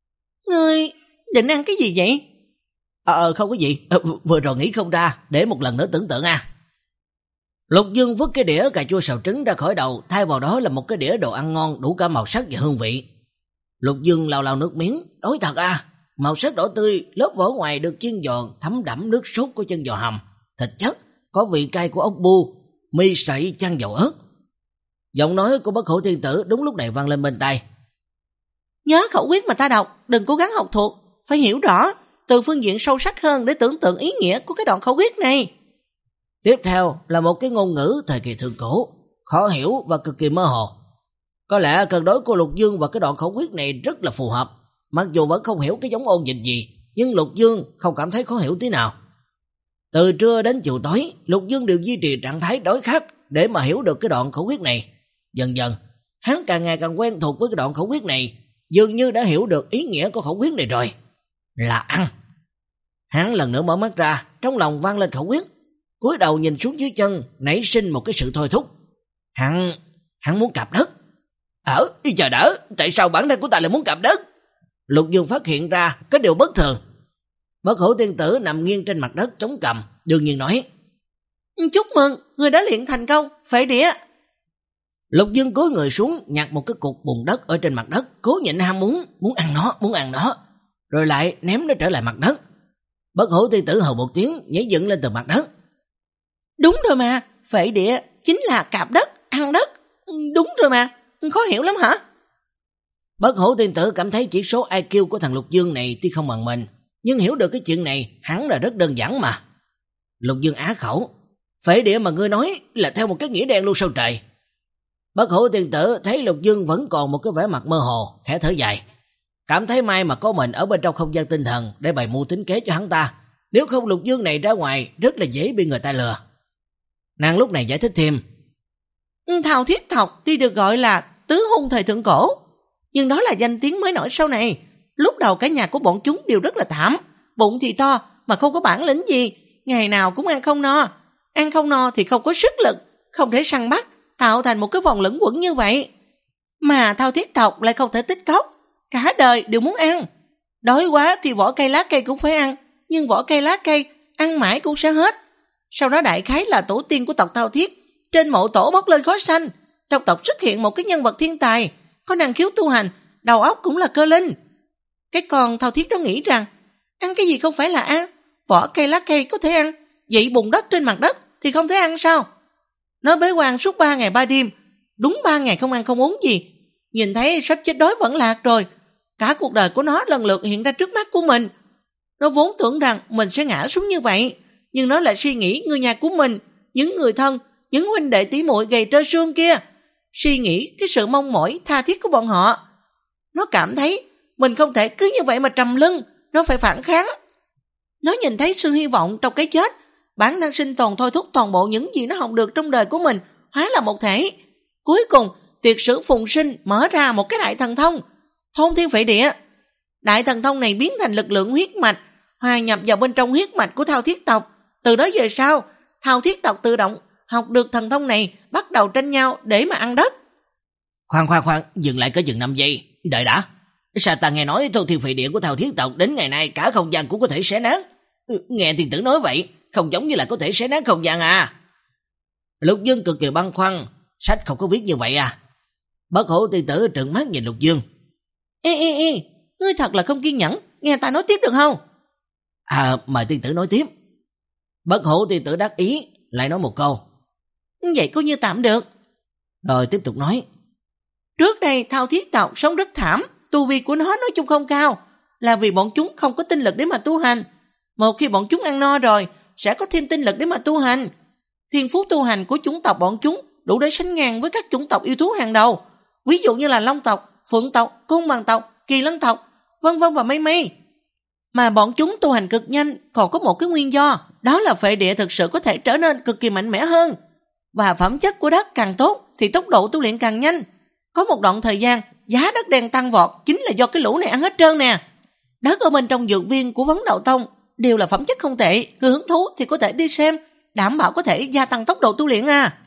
[SPEAKER 2] Ngươi định ăn cái gì vậy?
[SPEAKER 1] Ờ, không có gì, à, vừa rồi nghĩ không ra, để một lần nữa tưởng tượng à. Lục Dương vứt cái đĩa cà chua sầu trứng ra khỏi đầu, thay vào đó là một cái đĩa đồ ăn ngon đủ cả màu sắc và hương vị. Lục Dương lau lau nước miếng, đói thật à, màu sắc đỏ tươi, lớp vỏ ngoài được chiên giòn, thấm đẫm nước sốt của chân giò hầm, thịt chất, có vị cay của ốc bu, mì sậy chan dầu ớt. Giọng nói của Bất Hủ tiên tử đúng lúc này vang lên bên tai.
[SPEAKER 2] Nhớ khẩu quyết mà ta đọc, đừng cố gắng học thuộc, phải hiểu rõ, từ phương diện sâu sắc hơn để tưởng tượng ý nghĩa của cái đoạn khẩu quyết này.
[SPEAKER 1] Tiếp theo là một cái ngôn ngữ thời kỳ thượng cổ, khó hiểu và cực kỳ mơ hồ. Có lẽ cân đối của Lục Dương và cái đoạn khẩu quyết này rất là phù hợp. Mặc dù vẫn không hiểu cái giống ôn dịch gì, nhưng Lục Dương không cảm thấy khó hiểu tí nào. Từ trưa đến chiều tối, Lục Dương đều duy trì trạng thái đói khát để mà hiểu được cái đoạn khẩu quyết này. Dần dần, hắn càng ngày càng quen thuộc với cái đoạn khẩu quyết này, dường như đã hiểu được ý nghĩa của khẩu quyết này rồi. Là ăn. Hắn lần nữa mở mắt ra, trong lòng vang lên khẩu quyết, cúi đầu nhìn xuống dưới chân, nảy sinh một cái sự thôi thúc. Hắn, hắn muốn cạp đất. Ở, chờ đỡ, tại sao bản thân của ta lại muốn cạp đất? Lục Dương phát hiện ra cái điều bất thường. Bất Hủ tiên tử nằm nghiêng trên mặt đất chống cằm, đương nhiên nói:
[SPEAKER 2] Chúc mừng, người đã luyện thành công, phệ địa.
[SPEAKER 1] Lục Dương cúi người xuống, nhặt một cái cục bùn đất ở trên mặt đất, cố nhịn ham muốn, muốn ăn nó, muốn ăn nó, rồi lại ném nó trở lại mặt đất. Bất Hủ tiên tử hừ một tiếng, nhảy dựng lên từ mặt đất.
[SPEAKER 2] Đúng rồi mà, phệ địa chính là cạp đất, ăn đất. Đúng rồi mà, khó hiểu lắm hả?
[SPEAKER 1] Bất Hủ tiên tử cảm thấy chỉ số i kiu của thằng Lục Dương này tuy không bằng mình, nhưng hiểu được cái chuyện này hắn là rất đơn giản mà. Lục Dương á khẩu: Phệ địa mà ngươi nói là theo một cái nghĩa đen luôn sao trời? Bất Hủ tiên tử thấy Lục Dương vẫn còn một cái vẻ mặt mơ hồ, khẽ thở dài, cảm thấy may mà có mình ở bên trong không gian tinh thần để bày mưu tính kế cho hắn ta, nếu không Lục Dương này ra ngoài rất là dễ bị người ta lừa. Nàng lúc này giải thích thêm:
[SPEAKER 2] Thao Thiết tộc tuy được gọi là tứ hung thời thượng cổ, nhưng đó là danh tiếng mới nổi sau này. Lúc đầu cả nhà của bọn chúng đều rất là thảm, bụng thì to mà không có bản lĩnh gì, ngày nào cũng ăn không no. Ăn không no thì không có sức lực, không thể săn bắt, tạo thành một cái vòng luẩn quẩn như vậy. Mà Thao Thiết tộc lại không thể tích cốc, cả đời đều muốn ăn. Đói quá thì vỏ cây lá cây cũng phải ăn, nhưng vỏ cây lá cây ăn mãi cũng sẽ hết. Sau đó đại khái là tổ tiên của tộc Thao Thiết, trên mộ tổ bốc lên khói xanh, trong tộc xuất hiện một cái nhân vật thiên tài, có năng khiếu tu hành, đầu óc cũng là cơ linh. Cái con Thao Thiết đó nghĩ rằng ăn cái gì không phải là ăn, vỏ cây lá cây có thể ăn, vậy bùn đất trên mặt đất thì không thể ăn sao? Nó bế quan suốt ba ngày ba đêm, đúng ba ngày không ăn không uống gì, nhìn thấy sắp chết đói vẫn lạc rồi. Cả cuộc đời của nó lần lượt hiện ra trước mắt của mình. Nó vốn tưởng rằng mình sẽ ngã xuống như vậy, nhưng nó lại suy nghĩ người nhà của mình, những người thân, những huynh đệ tỷ muội gầy trơ xương kia, suy nghĩ cái sự mong mỏi tha thiết của bọn họ. Nó cảm thấy mình không thể cứ như vậy mà trầm lưng, nó phải phản kháng. Nó nhìn thấy sự hy vọng trong cái chết, bản năng sinh tồn thôi thúc toàn bộ những gì nó học được trong đời của mình hóa là một thể. Cuối cùng, tuyệt sử phùng sinh mở ra một cái đại thần thông, thôn thiên phệ địa. Đại thần thông này biến thành lực lượng huyết mạch, hòa nhập vào bên trong huyết mạch của Thao Thiết tộc. Từ đó về sau, Thao Thiết tộc tự động học được thần thông này, bắt đầu tranh nhau để mà ăn đất.
[SPEAKER 1] Khoan khoan khoan, dừng lại có chừng năm giây. Đợi đã. Sao ta nghe nói thôn thiên phệ địa của Thao Thiết tộc đến ngày nay cả không gian cũng có thể xé nát? Nghe tiên tử nói vậy, không giống như là có thể xé nát không gian à? Lục Dương cực kỳ băn khoăn, sách không có viết như vậy à? Bất Hủ tiên tử trợn mắt nhìn Lục Dương.
[SPEAKER 2] Ê ê ê, ngươi thật là không kiên nhẫn, nghe ta nói tiếp được không?
[SPEAKER 1] À, mời tiên tử nói tiếp. Bất Hủ tiên tử đắc ý, lại nói một câu.
[SPEAKER 2] Vậy coi như tạm được.
[SPEAKER 1] Rồi tiếp tục nói.
[SPEAKER 2] Trước đây Thao Thiết tộc sống rất thảm, tu vi của nó nói chung không cao, là vì bọn chúng không có tinh lực để mà tu hành. Một khi bọn chúng ăn no rồi, sẽ có thêm tinh lực để mà tu hành. Thiên phú tu hành của chủng tộc bọn chúng đủ để sánh ngang với các chủng tộc yêu thú hàng đầu. Ví dụ như là Long tộc, Phượng tộc, Côn Bằng tộc, Kỳ Lân tộc, vân vân và mây mây. Mà bọn chúng tu hành cực nhanh còn có một cái nguyên do, đó là phệ địa thực sự có thể trở nên cực kỳ mạnh mẽ hơn. Và phẩm chất của đất càng tốt thì tốc độ tu luyện càng nhanh. Có một đoạn thời gian giá đất đen tăng vọt chính là do cái lũ này ăn hết trơn nè. Đất ở bên trong dược viên của Vấn Đạo Tông đều là phẩm chất không tệ, người hứng thú thì có thể đi xem, đảm bảo có thể gia tăng tốc độ tu luyện à.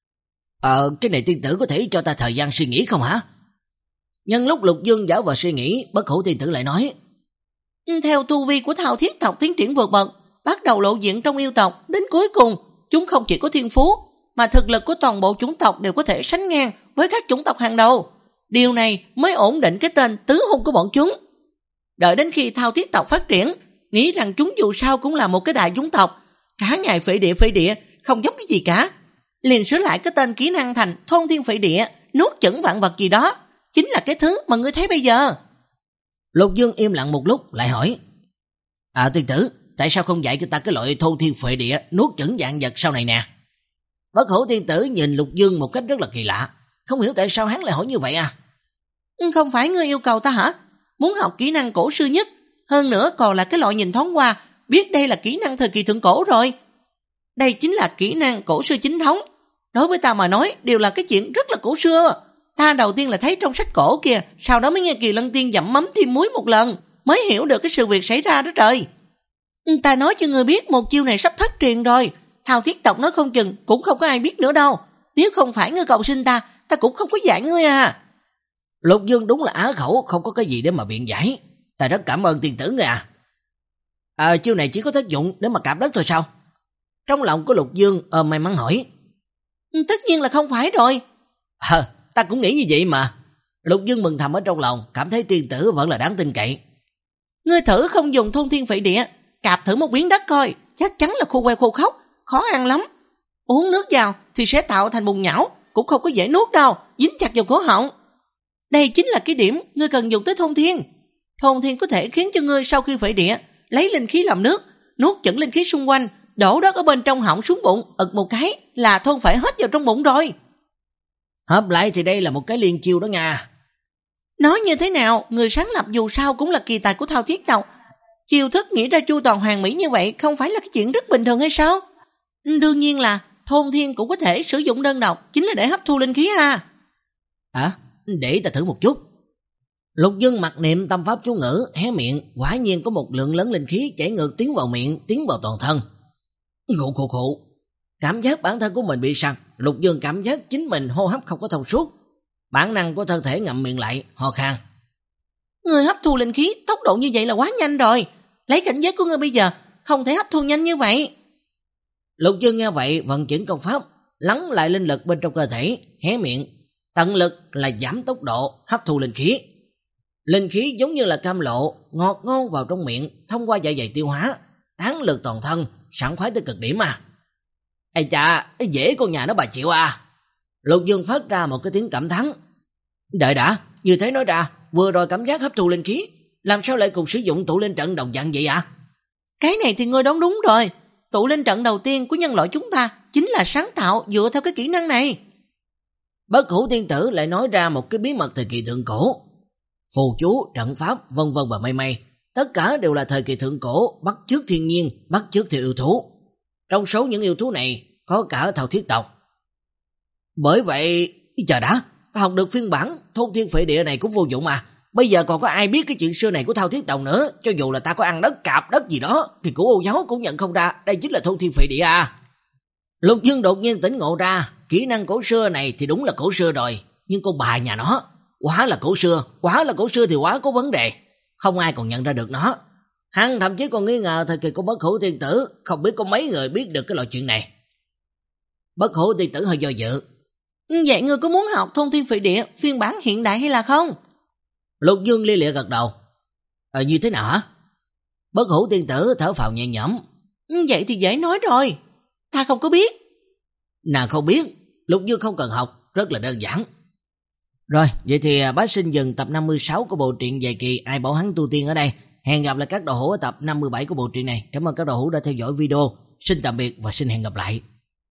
[SPEAKER 1] Ờ, cái này tiên tử có thể cho ta thời gian suy nghĩ không hả? Nhân lúc Lục Dương giả vờ suy nghĩ, Bất Hủ tiên tử lại nói.
[SPEAKER 2] Theo tu vi của Thao Thiết tộc tiến triển vượt bậc, bắt đầu lộ diện trong yêu tộc, đến cuối cùng, chúng không chỉ có thiên phú, mà thực lực của toàn bộ chủng tộc đều có thể sánh ngang với các chủng tộc hàng đầu. Điều này mới ổn định cái tên tứ hung của bọn chúng. Đợi đến khi Thao Thiết tộc phát triển, nghĩ rằng chúng dù sao cũng là một cái đại chủng tộc, cả ngày phệ địa phệ địa, không giống cái gì cả. Liền sửa lại cái tên kỹ năng thành thôn thiên phệ địa, nuốt chửng vạn vật gì đó, chính là cái thứ mà ngươi thấy bây giờ.
[SPEAKER 1] Lục Dương im lặng một lúc lại hỏi. À tiên tử, tại sao không dạy cho ta cái loại thôn thiên phệ địa nuốt chửng vạn vật sau này nè? Bất Hủ tiên tử nhìn Lục Dương một cách rất là kỳ lạ, không hiểu tại sao hắn lại hỏi như vậy à?
[SPEAKER 2] Không phải ngươi yêu cầu ta hả? Muốn học kỹ năng cổ xưa nhất, hơn nữa còn là cái loại nhìn thoáng qua, biết đây là kỹ năng thời kỳ thượng cổ rồi. Đây chính là kỹ năng cổ xưa chính thống. Đối với ta mà nói đều là cái chuyện rất là cổ xưa. Ta đầu tiên là thấy trong sách cổ kìa, sau đó mới nghe Kỳ Lân Tiên dặm mắm thêm muối một lần, mới hiểu được cái sự việc xảy ra đó trời. Ta nói cho ngươi biết một chiêu này sắp thất truyền rồi. Thao Thiết tộc nói không chừng cũng không có ai biết nữa đâu. Nếu không phải ngươi cầu xin ta, ta cũng không có dạy ngươi à.
[SPEAKER 1] Lục Dương đúng là á khẩu, không có cái gì để mà biện giải. Ta rất cảm ơn tiên tử ngươi à. À, chiêu này chỉ có tác dụng để mà cạp đất thôi sao? Trong lòng của Lục Dương ôm may mắn hỏi.
[SPEAKER 2] Tất nhiên là không phải rồi.
[SPEAKER 1] À, ta cũng nghĩ như vậy mà. Lục Dương mừng thầm ở trong lòng, cảm thấy tiên tử vẫn là đáng tin cậy.
[SPEAKER 2] Ngươi thử không dùng thôn thiên phệ địa, cạp thử một miếng đất coi, chắc chắn là khô que khô khóc, khó ăn lắm. Uống nước vào thì sẽ tạo thành bùn nhão, cũng không có dễ nuốt đâu, dính chặt vào cổ họng. Đây chính là cái điểm ngươi cần dùng tới thôn thiên. Thôn thiên có thể khiến cho ngươi sau khi phệ địa lấy linh khí làm nước, nuốt chửng linh khí xung quanh, đổ đất ở bên trong họng xuống bụng, ực một cái là thôn phệ hết vào trong bụng rồi.
[SPEAKER 1] Hợp lại thì đây là một cái liên chiêu đó nha.
[SPEAKER 2] Nói như thế nào, người sáng lập dù sao cũng là kỳ tài của Thao Thiết tộc. Chiêu thức nghĩ ra chu toàn hoàn mỹ như vậy không phải là cái chuyện rất bình thường hay sao? Đương nhiên là thôn thiên cũng có thể sử dụng đơn độc, chính là để hấp thu linh khí ha.
[SPEAKER 1] À, để ta thử một chút. Lục Dương mặc niệm tâm pháp chú ngữ, hé miệng, quả nhiên có một lượng lớn linh khí chảy ngược tiến vào miệng, tiến vào toàn thân. Khụ khụ khụ. Cảm giác bản thân của mình bị sặc, Lục Dương cảm giác chính mình hô hấp không có thông suốt. Bản năng của thân thể ngậm miệng lại, ho khan.
[SPEAKER 2] Người hấp thu linh khí tốc độ như vậy là quá nhanh rồi. Lấy cảnh giới của ngươi bây giờ không thể hấp thu nhanh như vậy.
[SPEAKER 1] Lục Dương nghe vậy vận chuyển công pháp, lắng lại linh lực bên trong cơ thể, hé miệng, tận lực là giảm tốc độ hấp thu linh khí. Linh khí giống như là cam lộ, ngọt ngon vào trong miệng, thông qua dạ dày tiêu hóa, tán lực toàn thân, sảng khoái tới cực điểm à. Ây chà, dễ con nhà nó bà chịu à. Lục Dương phát ra một cái tiếng cảm thán. Đợi đã, như thế nói ra, vừa rồi cảm giác hấp thu linh khí, làm sao lại cùng sử dụng tụ linh trận đồng dạng vậy ạ? À?
[SPEAKER 2] Cái này thì ngươi đoán đúng rồi. Tụ linh trận đầu tiên của nhân loại chúng ta chính là sáng tạo dựa theo cái kỹ năng này.
[SPEAKER 1] Bất Hủ tiên tử lại nói ra một cái bí mật thời kỳ thượng cổ. Phù chú, trận pháp, vân vân và mây mây, tất cả đều là thời kỳ thượng cổ, bắt chước thiên nhiên, bắt chước theo yêu thú. Trong số những yêu thú này có cả Thao Thiết tộc. Bởi vậy, chờ đã, ta học được phiên bản thôn thiên phệ địa này cũng vô dụng mà. Bây giờ còn có ai biết cái chuyện xưa này của Thao Thiết tộc nữa, cho dù là ta có ăn đất cạp đất gì đó thì của Ô Giáo cũng nhận không ra, đây chính là thôn thiên phệ địa à. Lục Dương đột nhiên tỉnh ngộ ra, kỹ năng cổ xưa này thì đúng là cổ xưa rồi, nhưng con bà nhà nó quá là cổ xưa, quá là cổ xưa thì quá có vấn đề. Không ai còn nhận ra được nó. Hắn thậm chí còn nghi ngờ thời kỳ của Bất Hủ Tiên Tử, không biết có mấy người biết được cái loại chuyện này. Bất Hủ Tiên Tử hơi do dự.
[SPEAKER 2] Vậy ngươi có muốn học Thôn Thiên Phệ Địa phiên bản hiện đại hay là không?
[SPEAKER 1] Lục Dương lia lịa gật đầu. Ờ như thế nào hả? Bất Hủ Tiên Tử thở phào nhẹ nhõm.
[SPEAKER 2] Vậy thì dễ nói rồi. Ta không có biết.
[SPEAKER 1] Nàng không biết, Lục Dương không cần học, rất là đơn giản. Rồi, vậy thì bá sinh dừng tập năm mươi sáu của bộ truyện dài kỳ Ai Bảo Hắn Tu Tiên ở đây. Hẹn gặp lại các đồ hữu ở tập năm mươi bảy của bộ truyện này. Cảm ơn các đồ hữu đã theo dõi video. Xin tạm biệt và xin hẹn gặp lại.